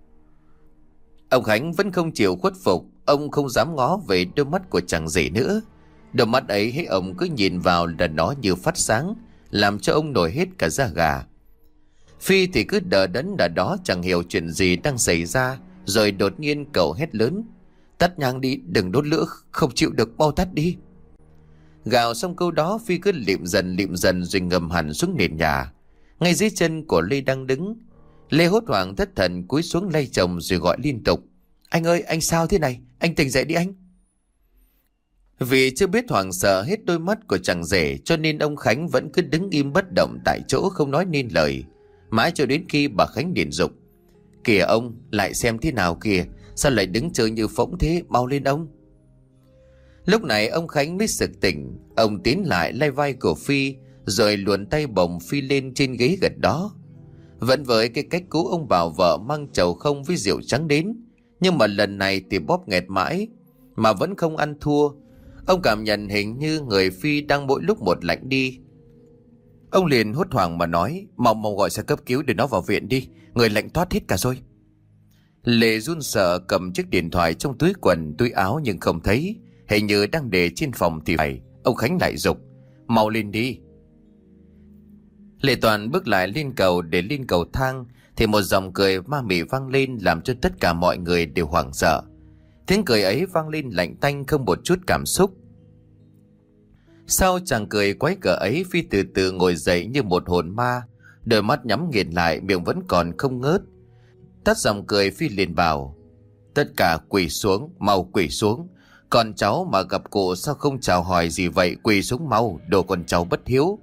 Ông Khánh vẫn không chịu khuất phục. Ông không dám ngó về đôi mắt của chàng rể nữa. Đôi mắt ấy hễ ông cứ nhìn vào là nó như phát sáng, làm cho ông nổi hết cả da gà. Phi thì cứ đờ đẫn ở đó chẳng hiểu chuyện gì đang xảy ra. Rồi đột nhiên cậu hét lớn: Tắt nhang đi, đừng đốt lửa, không chịu được, mau tắt đi. Gào xong câu đó, Phi cứ lịm dần rồi ngầm hẳn xuống nền nhà, ngay dưới chân của Lê đang đứng. Lê hốt hoảng thất thần cúi xuống lay chồng rồi gọi liên tục: Anh ơi, anh sao thế này? Anh tỉnh dậy đi anh. Vì chưa biết hoảng sợ hết đôi mắt của chàng rể cho nên ông Khánh vẫn cứ đứng im bất động tại chỗ, không nói nên lời. Mãi cho đến khi bà Khánh điện giục: Kìa ông, lại xem thế nào kìa, sao lại đứng chơi như phỗng thế, mau lên ông. Lúc này ông Khánh mới sực tỉnh. Ông tiến lại lay vai của Phi rồi luồn tay bồng Phi lên trên ghế gần đó. Vẫn với cái cách cũ, ông bảo vợ mang chầu không với rượu trắng đến, nhưng mà lần này thì bóp nghẹt mãi mà vẫn không ăn thua. Ông cảm nhận hình như người Phi đang mỗi lúc một lạnh đi. Ông liền hốt hoảng mà nói: Mau gọi xe cấp cứu để nó vào viện đi, người lạnh toát hết cả rồi. Lệ run sợ cầm chiếc điện thoại trong túi quần túi áo nhưng không thấy, hình như đang để trên phòng thì phải. Ông Khánh lại giục: "Mau lên đi." Lệ Toàn bước lại lên cầu. Để lên cầu thang thì một giọng cười ma mị vang lên, làm cho tất cả mọi người đều hoảng sợ. Tiếng cười ấy vang lên lạnh tanh, không một chút cảm xúc. Sau chàng cười quái gở ấy, Phi từ từ ngồi dậy như một hồn ma, đôi mắt nhắm nghiền lại, miệng vẫn còn không ngớt. Tắt giọng cười, Phi liền bảo: "Tất cả quỳ xuống, mau quỳ xuống. Con cháu mà gặp cụ sao không chào hỏi gì vậy? Quỳ xuống mau, đồ con cháu bất hiếu."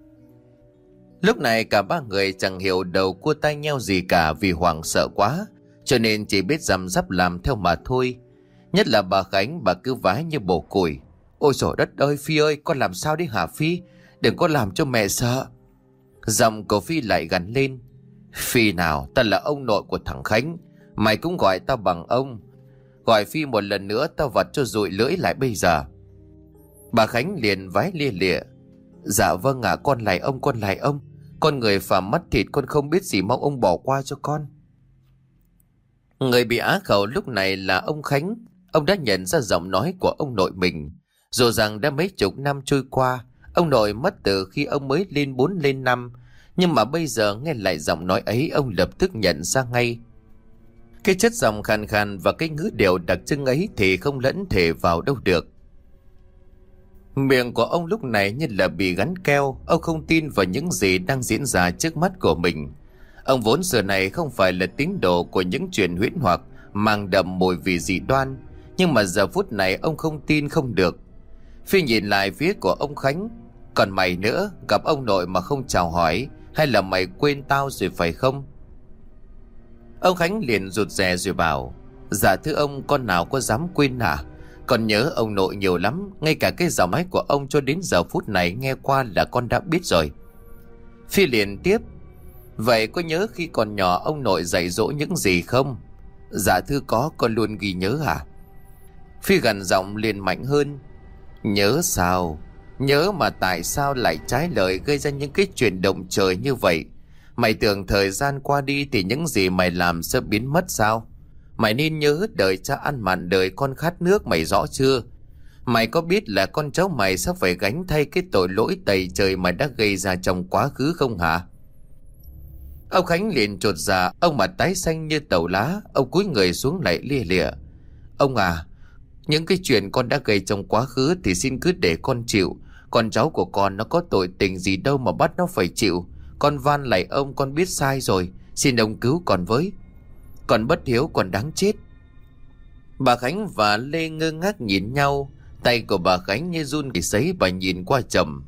Lúc này cả ba người chẳng hiểu đầu cua tai nheo gì cả, vì hoảng sợ quá cho nên chỉ biết răm rắp làm theo mà thôi. Nhất là bà Khánh, bà cứ vái như bổ củi: "Ôi trời đất ơi, Phi ơi, con làm sao đấy hả Phi? Đừng có làm cho mẹ sợ." Giọng của Phi lại gằn lên: "Phi nào, ta là ông nội của thằng Khánh, mày cũng gọi tao bằng ông. Gọi Phi một lần nữa tao vặt cho rụi lưỡi lại bây giờ." Bà Khánh liền vái lia lịa: "Dạ vâng ạ, con lạy ông, con lạy ông. Con người phàm mắt thịt, con không biết gì, mong ông bỏ qua cho con." Người bị á khẩu lúc này là ông Khánh. Ông đã nhận ra giọng nói của ông nội mình. Dù rằng đã mấy chục năm trôi qua, ông nội mất từ khi ông mới lên 4 lên 5, nhưng mà bây giờ nghe lại giọng nói ấy, ông lập tức nhận ra ngay. Cái chất giọng khàn khàn và cái ngữ điệu đặc trưng ấy thì không lẫn thể vào đâu được. Miệng của ông lúc này như là bị gắn keo. Ông không tin vào những gì đang diễn ra trước mắt của mình. Ông vốn xưa này không phải là tín đồ của những chuyện huyễn hoặc mang đậm mùi vị dị đoan, nhưng mà giờ phút này ông không tin không được. Phi nhìn lại phía của ông Khánh: "Còn mày nữa, gặp ông nội mà không chào hỏi, hay là mày quên tao rồi phải không?" Ông Khánh liền rụt rè rồi bảo: "Dạ thưa ông, con nào có dám quên hả? Con nhớ ông nội nhiều lắm, ngay cả cái giọng nói của ông cho đến giờ phút này nghe qua là con đã biết rồi." Phi liền tiếp: "Vậy có nhớ khi còn nhỏ ông nội dạy dỗ những gì không?" "Dạ thưa có, con luôn ghi nhớ hả?" Phi gằn giọng liền mạnh hơn: "Nhớ sao? Nhớ mà tại sao lại trái lời gây ra những cái chuyện động trời như vậy? Mày tưởng thời gian qua đi thì những gì mày làm sẽ biến mất sao? Mày nên nhớ đời cha ăn mặn đời con khát nước, mày rõ chưa? Mày có biết là con cháu mày sắp phải gánh thay cái tội lỗi tày trời mày đã gây ra trong quá khứ không hả?" Ông Khánh liền chột dạ, ông mặt tái xanh như tàu lá. Ông cúi người xuống lại lia lịa: "Ông à, những cái chuyện con đã gây trong quá khứ thì xin cứ để con chịu. Con cháu của con nó có tội tình gì đâu mà bắt nó phải chịu. Con van lạy ông, con biết sai rồi, xin ông cứu con với. Con bất hiếu, còn đáng chết." Bà Khánh và Lê ngơ ngác nhìn nhau. Tay của bà Khánh như run bị sấy. Bà nhìn qua chồng: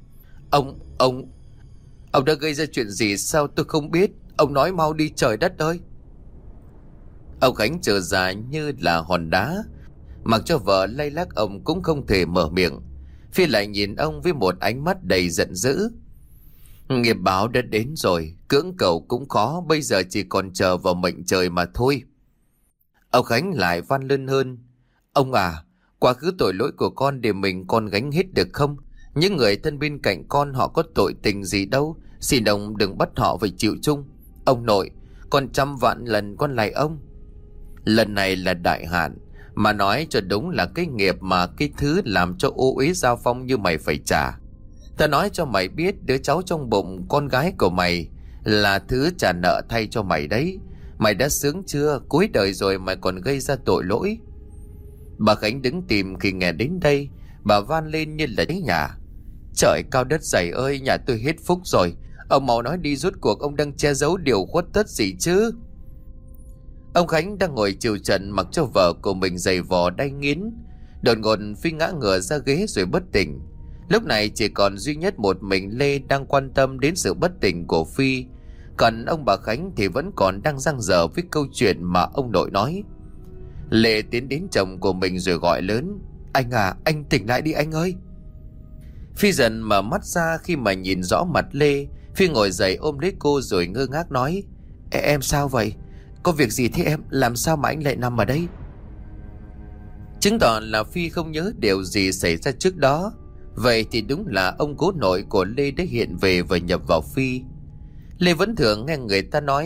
Ông đã gây ra chuyện gì sao tôi không biết? Ông nói mau đi, trời đất ơi." Ông Khánh trở ra như là hòn đá, mặc cho vợ lay lắc ông cũng không thể mở miệng. Phi lại nhìn ông với một ánh mắt đầy giận dữ: "Nghiệp báo đã đến rồi, cưỡng cầu cũng khó, bây giờ chỉ còn chờ vào mệnh trời mà thôi." Ông Khánh lại van lơn hơn: "Ông à, quá khứ tội lỗi của con để mình con gánh hết được không? Những người thân bên cạnh con họ có tội tình gì đâu, xin ông đừng bắt họ phải chịu chung. Ông nội, con trăm vạn lần con lạy ông. Lần này là đại hạn, mà nói cho đúng là cái nghiệp mà cái thứ làm cho ô uế giao phong như mày phải trả. Ta nói cho mày biết, đứa cháu trong bụng con gái của mày là thứ trả nợ thay cho mày đấy. Mày đã sướng chưa? Cuối đời rồi mày còn gây ra tội lỗi." Bà Khánh đứng tìm khi nghe đến đây. Bà van lên như là đấy nhà: "Trời cao đất dày ơi, nhà tôi hết phúc rồi. Ông mau nói đi, rốt cuộc ông đang che giấu điều khuất tất gì chứ?" Ông Khánh đang ngồi chịu trận mặc cho vợ của mình giày vò đay nghiến. Đột ngột Phi ngã ngửa ra ghế rồi bất tỉnh. Lúc này chỉ còn duy nhất một mình Lê đang quan tâm đến sự bất tỉnh của Phi. Còn ông bà Khánh thì vẫn còn đang dang dở với câu chuyện mà ông nội nói. Lê tiến đến chồng của mình rồi gọi lớn: "Anh à, anh tỉnh lại đi anh ơi." Phi dần mở mắt ra khi mà nhìn rõ mặt Lê. Phi ngồi dậy ôm lấy cô rồi ngơ ngác nói: Em sao vậy? Có việc gì thế em? Làm sao mà anh lại nằm ở đây?" Chứng tỏ là Phi không nhớ điều gì xảy ra trước đó. Vậy thì đúng là ông cố nội của Lê đã hiện về và nhập vào Phi. Lê vẫn thường nghe người ta nói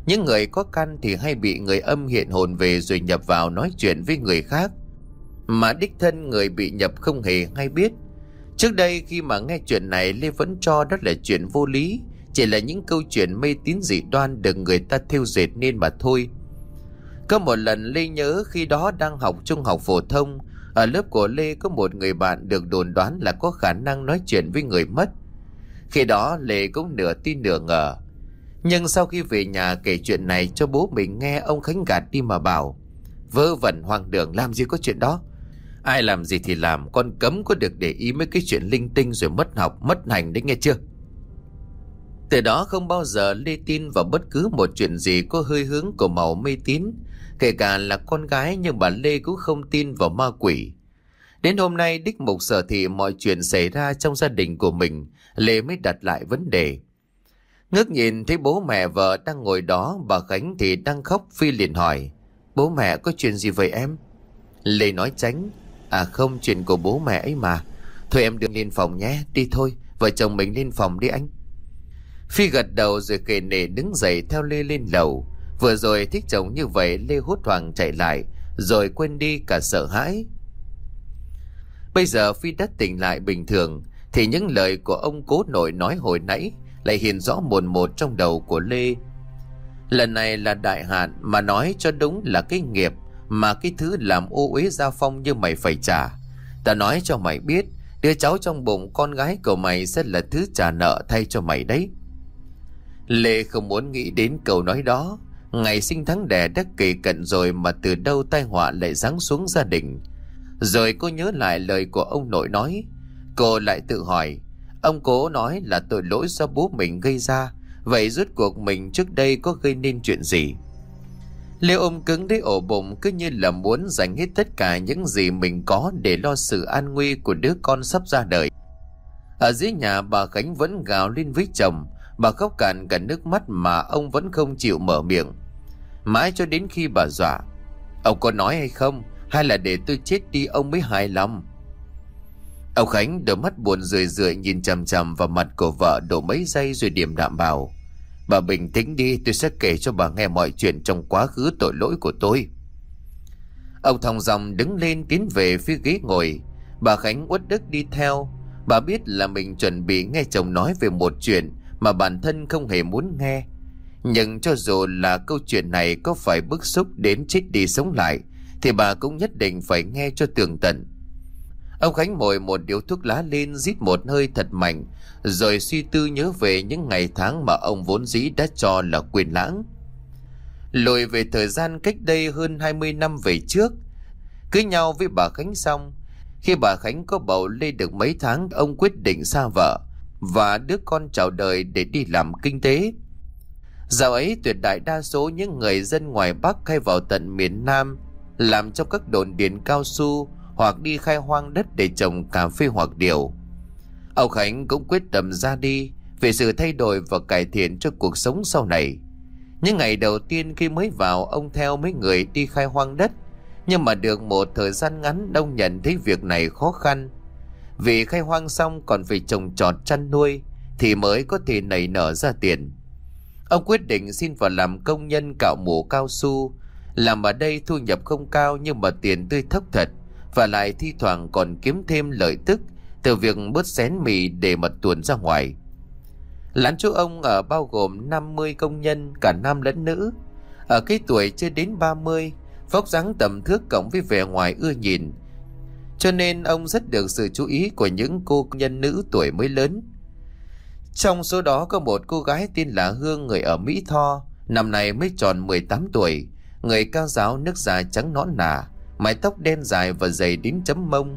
Những người có căn thì hay bị người âm hiện hồn về rồi nhập vào nói chuyện với người khác, mà đích thân người bị nhập không hề hay biết. Trước đây khi mà nghe chuyện này, Lê vẫn cho đó là chuyện vô lý, chỉ là những câu chuyện mê tín dị đoan được người ta thêu dệt nên mà thôi. Có một lần Lê nhớ khi đó đang học trung học phổ thông, ở lớp của Lê có một người bạn được đồn đoán là có khả năng nói chuyện với người mất. Khi đó Lê cũng nửa tin nửa ngờ, nhưng sau khi về nhà kể chuyện này cho bố mình nghe, ông Khánh gạt đi mà bảo: vớ vẩn hoang đường, làm gì có chuyện đó. Ai làm gì thì làm, con cấm có được để ý mấy cái chuyện linh tinh rồi mất học mất hành đấy, nghe chưa. Từ đó không bao giờ Lê tin vào bất cứ một chuyện gì có hơi hướng của màu mê tín. Kể cả là con gái, nhưng bà Lê cũng không tin vào ma quỷ. Đến hôm nay đích mục sở thị mọi chuyện xảy ra trong gia đình của mình, Lê mới đặt lại vấn đề. Ngước nhìn thấy bố mẹ vợ đang ngồi đó, bà Khánh thì đang khóc. Phi liền hỏi: bố mẹ có chuyện gì vậy em? Lê nói tránh: à không, chuyện của bố mẹ ấy mà. Thôi em đừng lên phòng nhé, đi thôi, vợ chồng mình lên phòng đi anh. Phi gật đầu rồi kề nể đứng dậy theo Lê lên lầu. Vừa rồi thích chồng như vậy, Lê hốt hoảng chạy lại rồi quên đi cả sợ hãi. Bây giờ Phi đã tỉnh lại bình thường thì những lời của ông cố nội nói hồi nãy lại hiện rõ mồn một trong đầu của Lê. Lần này là đại hạn, mà nói cho đúng là cái nghiệp mà cái thứ làm ô uế gia phong như mày phải trả. Ta nói cho mày biết, đứa cháu trong bụng con gái của mày sẽ là thứ trả nợ thay cho mày đấy. Lê không muốn nghĩ đến câu nói đó. Ngày sinh tháng đẻ đã kề cận rồi mà từ đâu tai họa lại giáng xuống gia đình. Rồi cô nhớ lại lời của ông nội nói. Cô lại tự hỏi, ông cố nói là tội lỗi do bố mình gây ra, vậy rốt cuộc mình trước đây có gây nên chuyện gì? Lê ôm cứng đấy ổ bụng, cứ như là muốn dành hết tất cả những gì mình có để lo sự an nguy của đứa con sắp ra đời. Ở dưới nhà, bà Khánh vẫn gào lên với chồng. Bà khóc cạn cả nước mắt mà ông vẫn không chịu mở miệng, mãi cho đến khi bà dọa: ông có nói hay không, hay là để tôi chết đi ông mới hài lòng? Ông Khánh đôi mắt buồn rười rượi nhìn chằm chằm vào mặt của vợ độ mấy giây rồi điềm đạm bảo: bà bình tĩnh đi, tôi sẽ kể cho bà nghe mọi chuyện trong quá khứ tội lỗi của tôi. Ông thong dong đứng lên tiến về phía ghế ngồi. Bà Khánh uất ức đi theo. Bà biết là mình chuẩn bị nghe chồng nói về một chuyện mà bản thân không hề muốn nghe. Nhưng cho dù là câu chuyện này có phải bức xúc đến chết đi sống lại thì bà cũng nhất định phải nghe cho tường tận. Ông Khánh mồi một điếu thuốc lá lên, rít một hơi thật mạnh, rồi suy tư nhớ về những ngày tháng mà ông vốn dĩ đã cho là quên lãng. Lùi về thời gian cách đây hơn 20 năm về trước. Cưới nhau với bà Khánh xong, khi bà Khánh có bầu Lê được mấy tháng, ông quyết định xa vợ và đứa con chào đời để đi làm kinh tế. Dạo ấy tuyệt đại đa số những người dân ngoài Bắc hay vào tận miền Nam làm trong các đồn điền cao su hoặc đi khai hoang đất để trồng cà phê hoặc điều. Ông Khánh cũng quyết tâm ra đi vì sự thay đổi và cải thiện cho cuộc sống sau này. Những ngày đầu tiên khi mới vào, ông theo mấy người đi khai hoang đất, nhưng mà được một thời gian ngắn ông nhận thấy việc này khó khăn. Vì khai hoang xong còn phải trồng trọt chăn nuôi thì mới có thể nảy nở ra tiền. Ông quyết định xin vào làm công nhân cạo mủ cao su. Làm ở đây thu nhập không cao nhưng mà tiền tươi thóc thật, và lại thi thoảng còn kiếm thêm lợi tức từ việc bớt xén mì để mà tuồn ra ngoài. Lán chỗ ông ở bao gồm 50 công nhân, cả nam lẫn nữ. Ở cái tuổi chưa đến 30, vóc dáng tầm thước cộng với vẻ ngoài ưa nhìn, cho nên ông rất được sự chú ý của những cô nhân nữ tuổi mới lớn. Trong số đó có một cô gái tên là Hương, người ở Mỹ Tho, năm nay mới tròn 18 tuổi, người cao ráo, nước da trắng nõn nà, mái tóc đen dài và dày đến chấm mông.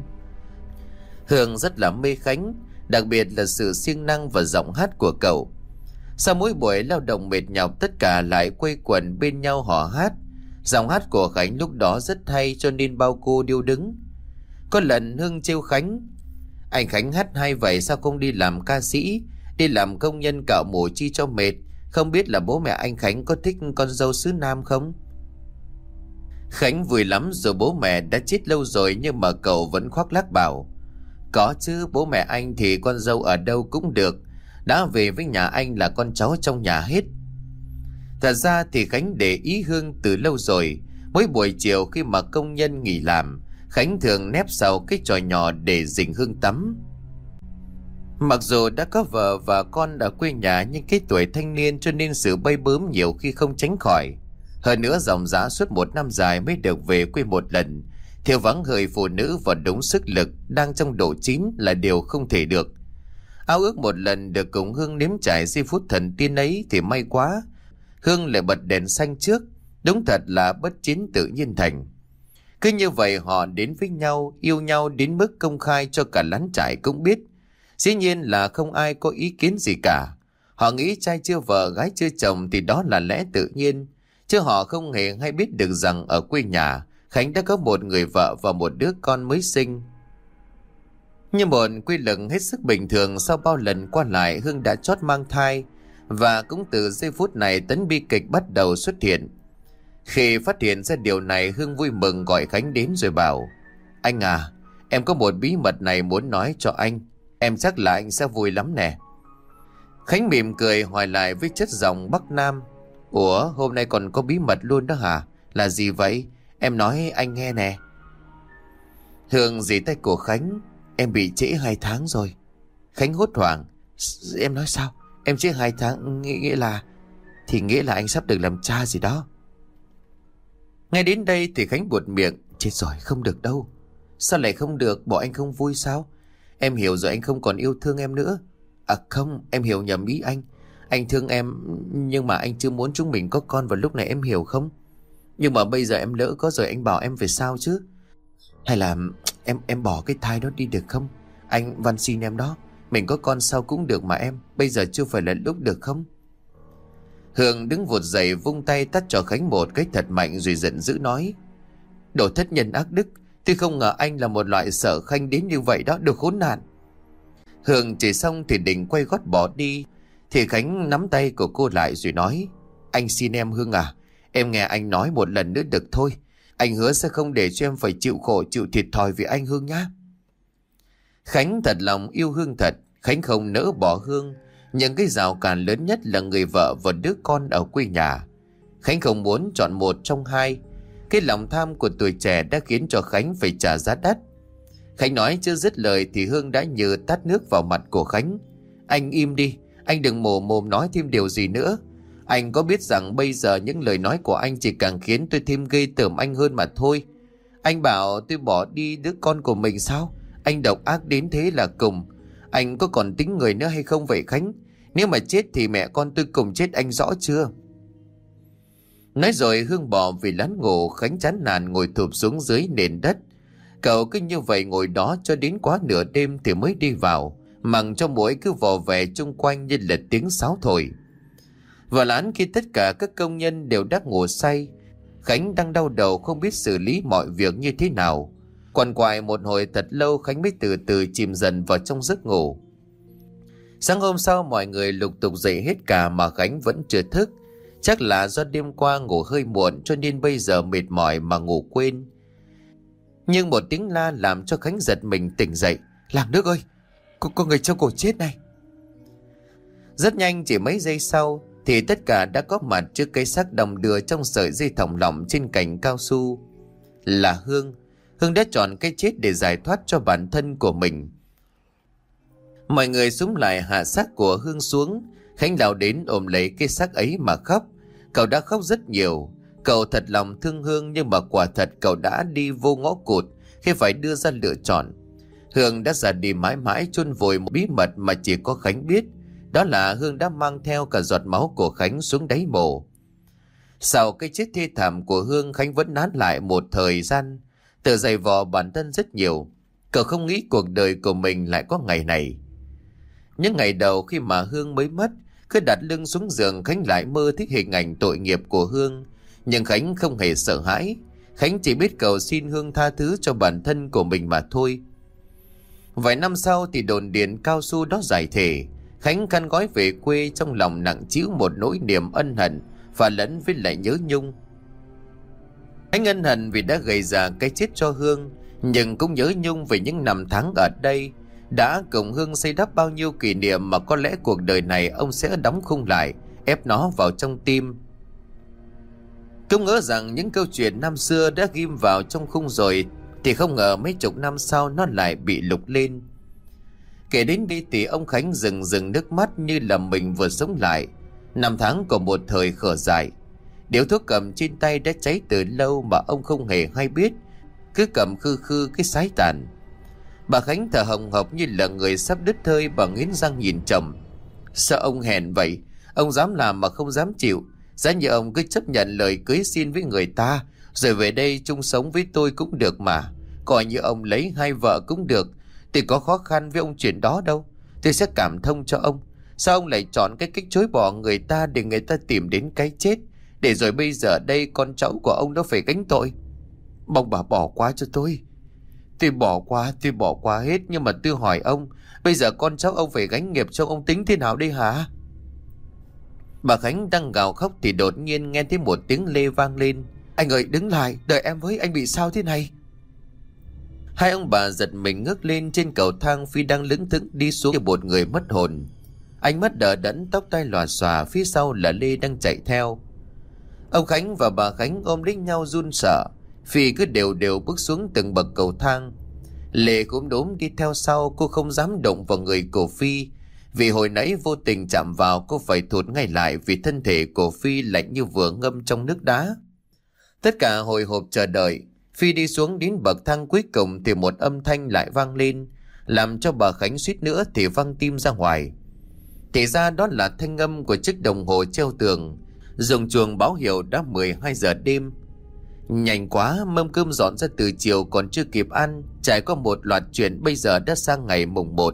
Hương rất là mê Khánh, đặc biệt là sự siêng năng và giọng hát của cậu. Sau mỗi buổi lao động mệt nhọc, tất cả lại quây quần bên nhau hò hát. Giọng hát của Khánh lúc đó rất hay cho nên bao cô điêu đứng. Có lần Hương trêu Khánh: anh Khánh hát hay vậy sao không đi làm ca sĩ, đi làm công nhân cạo mủ chi cho mệt, không biết là bố mẹ anh Khánh có thích con dâu xứ Nam không? Khánh vui lắm, rồi bố mẹ đã chết lâu rồi nhưng mà cậu vẫn khoác lác bảo: có chứ, bố mẹ anh thì con dâu ở đâu cũng được, đã về với nhà anh là con cháu trong nhà hết. Thật ra thì Khánh để ý Hương từ lâu rồi. Mỗi buổi chiều khi mà công nhân nghỉ làm, Khánh thường nép sau cái chòi nhỏ để dình Hương tắm. Mặc dù đã có vợ và con ở quê nhà, nhưng cái tuổi thanh niên cho nên sự bay bướm nhiều khi không tránh khỏi. Hơn nữa dòng dã suốt một năm dài mới được về quê một lần, thiếu vắng người phụ nữ và đúng sức lực đang trong độ chín là điều không thể được. Ao ước một lần được cùng Hương nếm trải giây phút thần tiên ấy thì may quá, Hương lại bật đèn xanh trước. Đúng thật là bất chiến tự nhiên thành. Cứ như vậy họ đến với nhau, yêu nhau đến mức công khai cho cả lán trại cũng biết. Dĩ nhiên là không ai có ý kiến gì cả. Họ nghĩ trai chưa vợ gái chưa chồng thì đó là lẽ tự nhiên, chứ họ không hề hay biết được rằng ở quê nhà Khánh đã có một người vợ và một đứa con mới sinh. Như một quy luật hết sức bình thường, sau bao lần qua lại Hương đã chót mang thai. Và cũng từ giây phút này tấn bi kịch bắt đầu xuất hiện. Khi phát hiện ra điều này, Hương vui mừng gọi Khánh đến rồi bảo: Anh à, em có một bí mật này muốn nói cho anh. Em chắc là anh sẽ vui lắm nè. Khánh mỉm cười hỏi lại với chất giọng Bắc Nam: Ủa, hôm nay còn có bí mật luôn đó hả? Là gì vậy? Em nói anh nghe nè. Hương dì tay của Khánh: Em bị trễ 2 tháng rồi. Khánh hốt hoảng: Em nói sao? Em trễ 2 tháng nghĩa là... Thì nghĩa là anh sắp được làm cha gì đó. Ngay đến đây thì Khánh buột miệng: Chết rồi, không được đâu. Sao lại không được? Bộ anh không vui sao? Em hiểu rồi, anh không còn yêu thương em nữa. À không, em hiểu nhầm ý anh. Anh thương em, nhưng mà anh chưa muốn chúng mình có con vào lúc này, em hiểu không? Nhưng mà bây giờ em lỡ có rồi, anh bảo em về sao chứ? Hay là em bỏ cái thai đó đi được không? Anh van xin em đó. Mình có con sau cũng được mà em. Bây giờ chưa phải là lúc được không? Hương đứng vụt dậy vung tay tát cho Khánh một cái thật mạnh rồi giận dữ nói: Đồ thất nhân ác đức, tôi không ngờ anh là một loại sở khanh đến như vậy đó, đồ khốn nạn. Hương chỉ xong thì định quay gót bỏ đi, thì Khánh nắm tay của cô lại rồi nói: Anh xin em Hương à, em nghe anh nói một lần nữa được thôi. Anh hứa sẽ không để cho em phải chịu khổ chịu thiệt thòi vì anh Hương nhá. Khánh thật lòng yêu Hương thật. Khánh không nỡ bỏ Hương. Những cái rào cản lớn nhất là người vợ và đứa con ở quê nhà. Khánh không muốn chọn một trong hai. Cái lòng tham của tuổi trẻ đã khiến cho Khánh phải trả giá đắt. Khánh nói chưa dứt lời thì Hương đã như tát nước vào mặt của Khánh. Anh im đi, anh đừng mồm mồm nói thêm điều gì nữa. Anh có biết rằng bây giờ những lời nói của anh chỉ càng khiến tôi thêm ghê tởm anh hơn mà thôi. Anh bảo tôi bỏ đi đứa con của mình sao? Anh độc ác đến thế là cùng. Anh có còn tính người nữa hay không vậy Khánh? Nếu mà chết thì mẹ con tôi cùng chết, anh rõ chưa? Nói rồi Hương bỏ vì lán ngủ. Khánh chán nản ngồi thụp xuống dưới nền đất. Cậu cứ như vậy ngồi đó cho đến quá nửa đêm thì mới đi vào, mặc cho mũi cứ vò vè chung quanh như là tiếng sáo thổi. Vào lán khi tất cả các công nhân đều đã ngủ say, Khánh đang đau đầu không biết xử lý mọi việc như thế nào. Quằn quại một hồi thật lâu, Khánh mới từ từ chìm dần vào trong giấc ngủ. Sáng hôm sau mọi người lục tục dậy hết cả mà Khánh vẫn chưa thức. Chắc là do đêm qua ngủ hơi muộn cho nên bây giờ mệt mỏi mà ngủ quên. Nhưng một tiếng la làm cho Khánh giật mình tỉnh dậy. Làm nước ơi, có người trong cổ chết này. Rất nhanh, chỉ mấy giây sau thì tất cả đã có mặt trước cái xác đong đưa trong sợi dây thòng lọng trên cành cao su. Là Hương. Hương đã chọn cái chết để giải thoát cho bản thân của mình. Mọi người xúm lại hạ xác của Hương xuống. Khánh lao đến ôm lấy cái xác ấy mà khóc. Cậu đã khóc rất nhiều. Cậu thật lòng thương Hương, nhưng mà quả thật cậu đã đi vô ngõ cụt khi phải đưa ra lựa chọn. Hương đã ra đi mãi mãi, chôn vùi một bí mật mà chỉ có Khánh biết. Đó là Hương đã mang theo cả giọt máu của Khánh xuống đáy mộ. Sau cái chết thê thảm của Hương, Khánh vẫn nán lại một thời gian, tự dày vò bản thân rất nhiều. Cậu không nghĩ cuộc đời của mình lại có ngày này. Những ngày đầu khi mà Hương mới mất, cứ đặt lưng xuống giường, Khánh lại mơ thấy hình ảnh tội nghiệp của Hương. Nhưng Khánh không hề sợ hãi. Khánh chỉ biết cầu xin Hương tha thứ cho bản thân của mình mà thôi. Vài năm sau thì đồn điền cao su đó giải thể. Khánh khăn gói về quê, trong lòng nặng trĩu một nỗi niềm ân hận và lẫn với lại nhớ nhung. Khánh ân hận vì đã gây ra cái chết cho Hương, nhưng cũng nhớ nhung về những năm tháng ở đây, đã cùng Hương xây đắp bao nhiêu kỷ niệm mà có lẽ cuộc đời này ông sẽ đóng khung lại, ép nó vào trong tim. Không ngờ rằng những câu chuyện năm xưa đã ghim vào trong khung rồi, thì không ngờ mấy chục năm sau nó lại bị lục lên. Kể đến đi thì ông Khánh rừng nước mắt như là mình vừa sống lại. Năm tháng của một thời khở dại. Điếu thuốc cầm trên tay đã cháy từ lâu mà ông không hề hay biết, cứ cầm khư khư cái sái tàn. Bà Khánh thở hồng hộc như là người sắp đứt hơi, bà nghiến răng nhìn chồng. Sao ông hèn vậy? Ông dám làm mà không dám chịu. Giá như ông cứ chấp nhận lời cưới xin với người ta, rồi về đây chung sống với tôi cũng được mà. Coi như ông lấy hai vợ cũng được, thì có khó khăn với ông chuyện đó đâu. Tôi sẽ cảm thông cho ông. Sao ông lại chọn cái cách chối bỏ người ta để người ta tìm đến cái chết, để rồi bây giờ đây con cháu của ông nó phải gánh tội? Mong bà bỏ qua cho tôi. Tôi bỏ qua hết, nhưng mà tôi hỏi ông, bây giờ con cháu ông phải gánh nghiệp cho ông tính thế nào đây hả? Bà Khánh đang gào khóc thì đột nhiên nghe thấy một tiếng lê vang lên. Anh ơi đứng lại, đợi em với, anh bị sao thế này? Hai ông bà giật mình ngước lên. Trên cầu thang Phi đang lững thững đi xuống như một người mất hồn. Ánh mắt đờ đẫn, tóc tai lòa xòa, phía sau là Lê đang chạy theo. Ông Khánh và bà Khánh ôm lấy nhau run sợ. Phi cứ đều đều bước xuống từng bậc cầu thang. Lê cũng đốm đi theo sau. Cô không dám động vào người của Phi, vì hồi nãy vô tình chạm vào, cô phải thụt ngay lại vì thân thể của Phi lạnh như vừa ngâm trong nước đá. Tất cả hồi hộp chờ đợi. Phi đi xuống đến bậc thang cuối cùng thì một âm thanh lại vang lên, làm cho bà Khánh suýt nữa thì văng tim ra ngoài. Thì ra đó là thanh âm của chiếc đồng hồ treo tường, rung chuông báo hiệu đã 12 giờ đêm. Nhanh quá, mâm cơm dọn ra từ chiều còn chưa kịp ăn, trải qua một loạt chuyện bây giờ đã sang ngày mùng 1.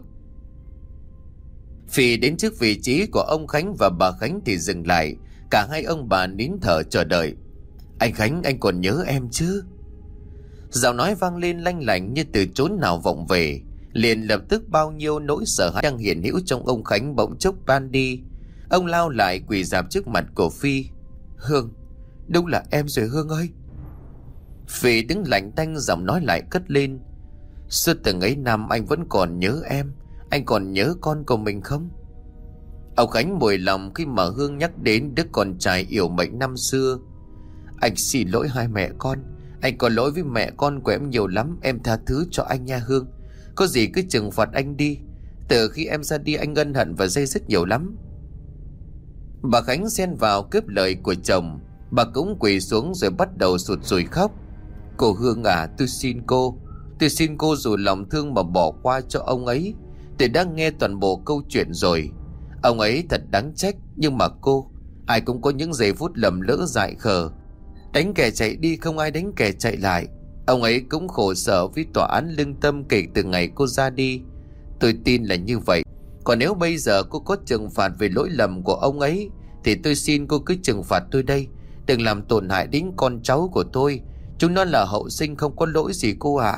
Phi đến trước vị trí của ông Khánh và bà Khánh thì dừng lại. Cả hai ông bà nín thở chờ đợi. Anh Khánh, anh còn nhớ em chứ? Giọng nói vang lên lanh lảnh như từ chốn nào vọng về. Liền lập tức bao nhiêu nỗi sợ hãi đang hiện hữu trong ông Khánh bỗng chốc tan đi. Ông lao lại quỳ rạp trước mặt của Phi. Hương, đúng là em rồi Hương ơi. Phi đứng lạnh tanh, giọng nói lại cất lên. Suốt từng ấy năm anh vẫn còn nhớ em. Anh còn nhớ con của mình không? Ông Khánh bồi lòng khi mà Hương nhắc đến đứa con trai yểu mệnh năm xưa. Anh xin lỗi hai mẹ con. Anh có lỗi với mẹ con của em nhiều lắm. Em tha thứ cho anh nha Hương. Có gì cứ trừng phạt anh đi. Từ khi em ra đi anh ân hận và dây dứt nhiều lắm. Bà Khánh xen vào cướp lời của chồng. Bà cũng quỳ xuống rồi bắt đầu sụt sùi khóc. Cô Hương à, tôi xin cô dù lòng thương mà bỏ qua cho ông ấy. Tôi đã nghe toàn bộ câu chuyện rồi. Ông ấy thật đáng trách. Nhưng mà cô, ai cũng có những giây phút lầm lỡ dại khờ. Đánh kẻ chạy đi không ai đánh kẻ chạy lại. Ông ấy cũng khổ sở với tòa án lương tâm kể từ ngày cô ra đi. Tôi tin là như vậy. Còn nếu bây giờ cô có trừng phạt về lỗi lầm của ông ấy, thì tôi xin cô cứ trừng phạt tôi đây. Đừng làm tổn hại đến con cháu của tôi. Chúng nó là hậu sinh không có lỗi gì cô ạ.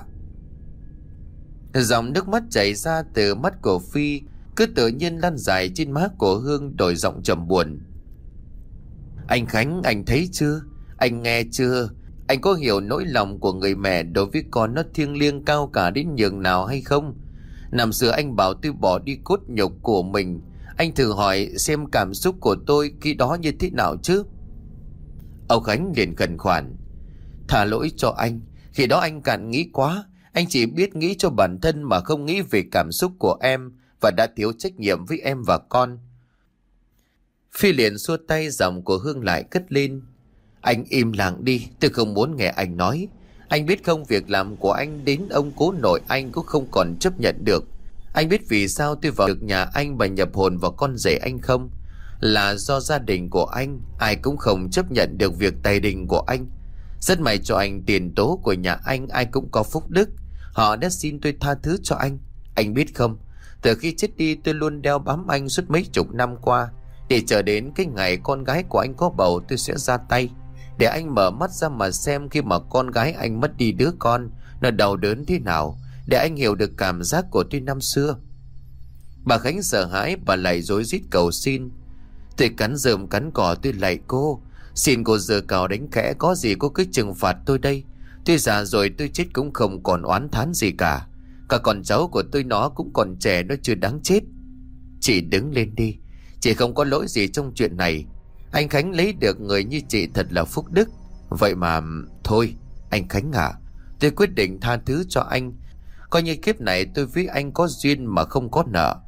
Dòng nước mắt chảy ra từ mắt của Phi cứ tự nhiên lăn dài trên má của Hương, đổi giọng trầm buồn. Anh Khánh, anh thấy chưa? Anh nghe chưa? Anh có hiểu nỗi lòng của người mẹ đối với con nó thiêng liêng cao cả đến nhường nào hay không? Năm xưa anh bảo tôi bỏ đi cốt nhục của mình. Anh thử hỏi xem cảm xúc của tôi khi đó như thế nào chứ? Ông Khánh liền khẩn khoản. Thả lỗi cho anh. Khi đó anh cạn nghĩ quá. Anh chỉ biết nghĩ cho bản thân mà không nghĩ về cảm xúc của em, và đã thiếu trách nhiệm với em và con. Phi liền xua tay, giọng của Hương lại cất lên. Anh im lặng đi, tôi không muốn nghe anh nói. Anh biết không, việc làm của anh đến ông cố nội anh cũng không còn chấp nhận được. Anh biết vì sao tôi vào được nhà anh và nhập hồn vào con rể anh không? Là do gia đình của anh, ai cũng không chấp nhận được việc tài đình của anh. Rất may cho anh, tiền tố của nhà anh ai cũng có phúc đức. Họ đã xin tôi tha thứ cho anh. Anh biết không, từ khi chết đi tôi luôn đeo bám anh suốt mấy chục năm qua, để chờ đến cái ngày con gái của anh có bầu tôi sẽ ra tay, để anh mở mắt ra mà xem khi mà con gái anh mất đi đứa con nó đau đớn thế nào, để anh hiểu được cảm giác của tôi năm xưa. Bà Khánh sợ hãi, bà lại rối rít cầu xin. Tôi cắn rơm cắn cỏ, tôi lạy cô, xin cô giơ cào đánh khẽ, có gì cô cứ trừng phạt tôi đây. Tôi già rồi, tôi chết cũng không còn oán thán gì cả. Cả con cháu của tôi nó cũng còn trẻ, nó chưa đáng chết. Chị đứng lên đi, chị không có lỗi gì trong chuyện này. Anh Khánh lấy được người như chị thật là phúc đức. Vậy mà thôi, anh Khánh à, tôi quyết định tha thứ cho anh. Coi như kiếp này tôi với anh có duyên mà không có nợ.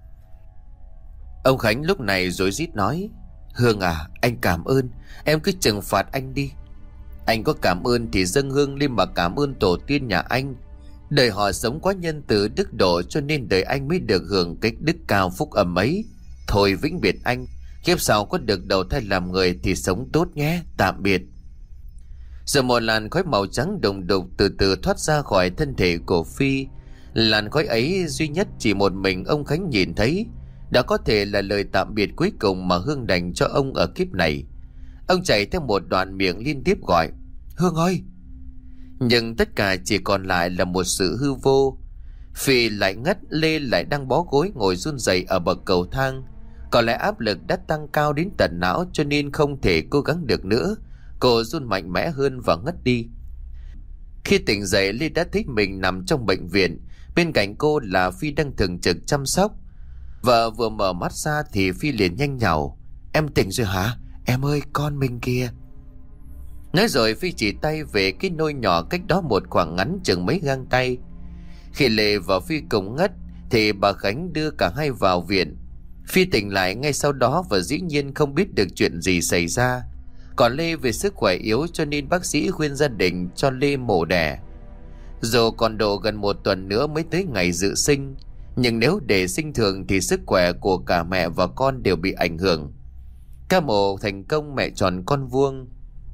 Ông Khánh lúc này rối rít nói: Hương à, anh cảm ơn. Em cứ trừng phạt anh đi. Anh có cảm ơn thì dâng hương lên mà cảm ơn tổ tiên nhà anh. Đời họ sống quá nhân từ đức độ, cho nên đời anh mới được hưởng cái đức cao phúc ấm ấy. Thôi vĩnh biệt anh, kiếp sau có được đầu thai làm người thì sống tốt nhé, tạm biệt. Rồi một làn khói màu trắng đùng đục từ từ thoát ra khỏi thân thể của Phi. Làn khói ấy duy nhất chỉ một mình ông Khánh nhìn thấy. Đó có thể là lời tạm biệt cuối cùng mà Hương dành cho ông ở kiếp này. Ông chạy theo một đoạn miệng liên tiếp gọi: Hương ơi! Nhưng tất cả chỉ còn lại là một sự hư vô. Phi lại ngất, Lê lại đang bó gối ngồi run rẩy ở bậc cầu thang. Có lẽ áp lực đã tăng cao đến tận não, cho nên không thể cố gắng được nữa. Cô run mạnh mẽ hơn và ngất đi. Khi tỉnh dậy, Lê đã thấy mình nằm trong bệnh viện. Bên cạnh cô là Phi đang thường trực chăm sóc. Vợ vừa mở mắt ra thì Phi liền nhanh nhảu: Em tỉnh rồi hả? Em ơi, con mình kìa. Nói rồi Phi chỉ tay về cái nôi nhỏ cách đó một khoảng ngắn chừng mấy gang tay. Khi Lê và Phi cùng ngất thì bà Khánh đưa cả hai vào viện. Phi tỉnh lại ngay sau đó và dĩ nhiên không biết được chuyện gì xảy ra. Còn Lê về sức khỏe yếu cho nên bác sĩ khuyên gia đình cho Lê mổ đẻ. Dù còn độ gần một tuần nữa mới tới ngày dự sinh, nhưng nếu để sinh thường thì sức khỏe của cả mẹ và con đều bị ảnh hưởng. Ca mổ thành công, mẹ tròn con vuông,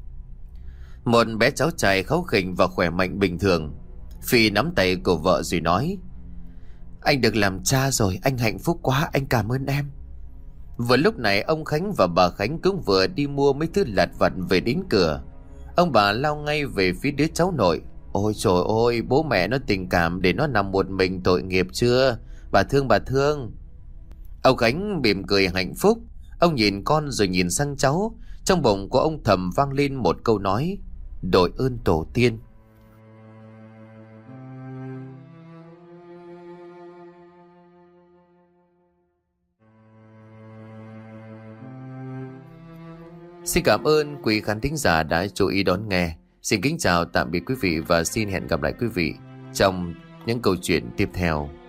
một bé cháu trai kháu khỉnh và khỏe mạnh bình thường. Phi nắm tay của vợ rồi nói: Anh được làm cha rồi, anh hạnh phúc quá, anh cảm ơn em. Vừa lúc này ông Khánh và bà Khánh cũng vừa đi mua mấy thứ lặt vặt về đến cửa. Ông bà lao ngay về phía đứa cháu nội: Ôi trời ơi, bố mẹ nó tình cảm để nó nằm một mình, tội nghiệp chưa? Bà thương, bà thương. Ông Khánh mỉm cười hạnh phúc. Ông nhìn con rồi nhìn sang cháu. Trong bụng của ông thầm vang lên một câu nói: Đội ơn tổ tiên. Xin cảm ơn quý khán thính giả đã chú ý đón nghe. Xin kính chào tạm biệt quý vị và xin hẹn gặp lại quý vị trong những câu chuyện tiếp theo.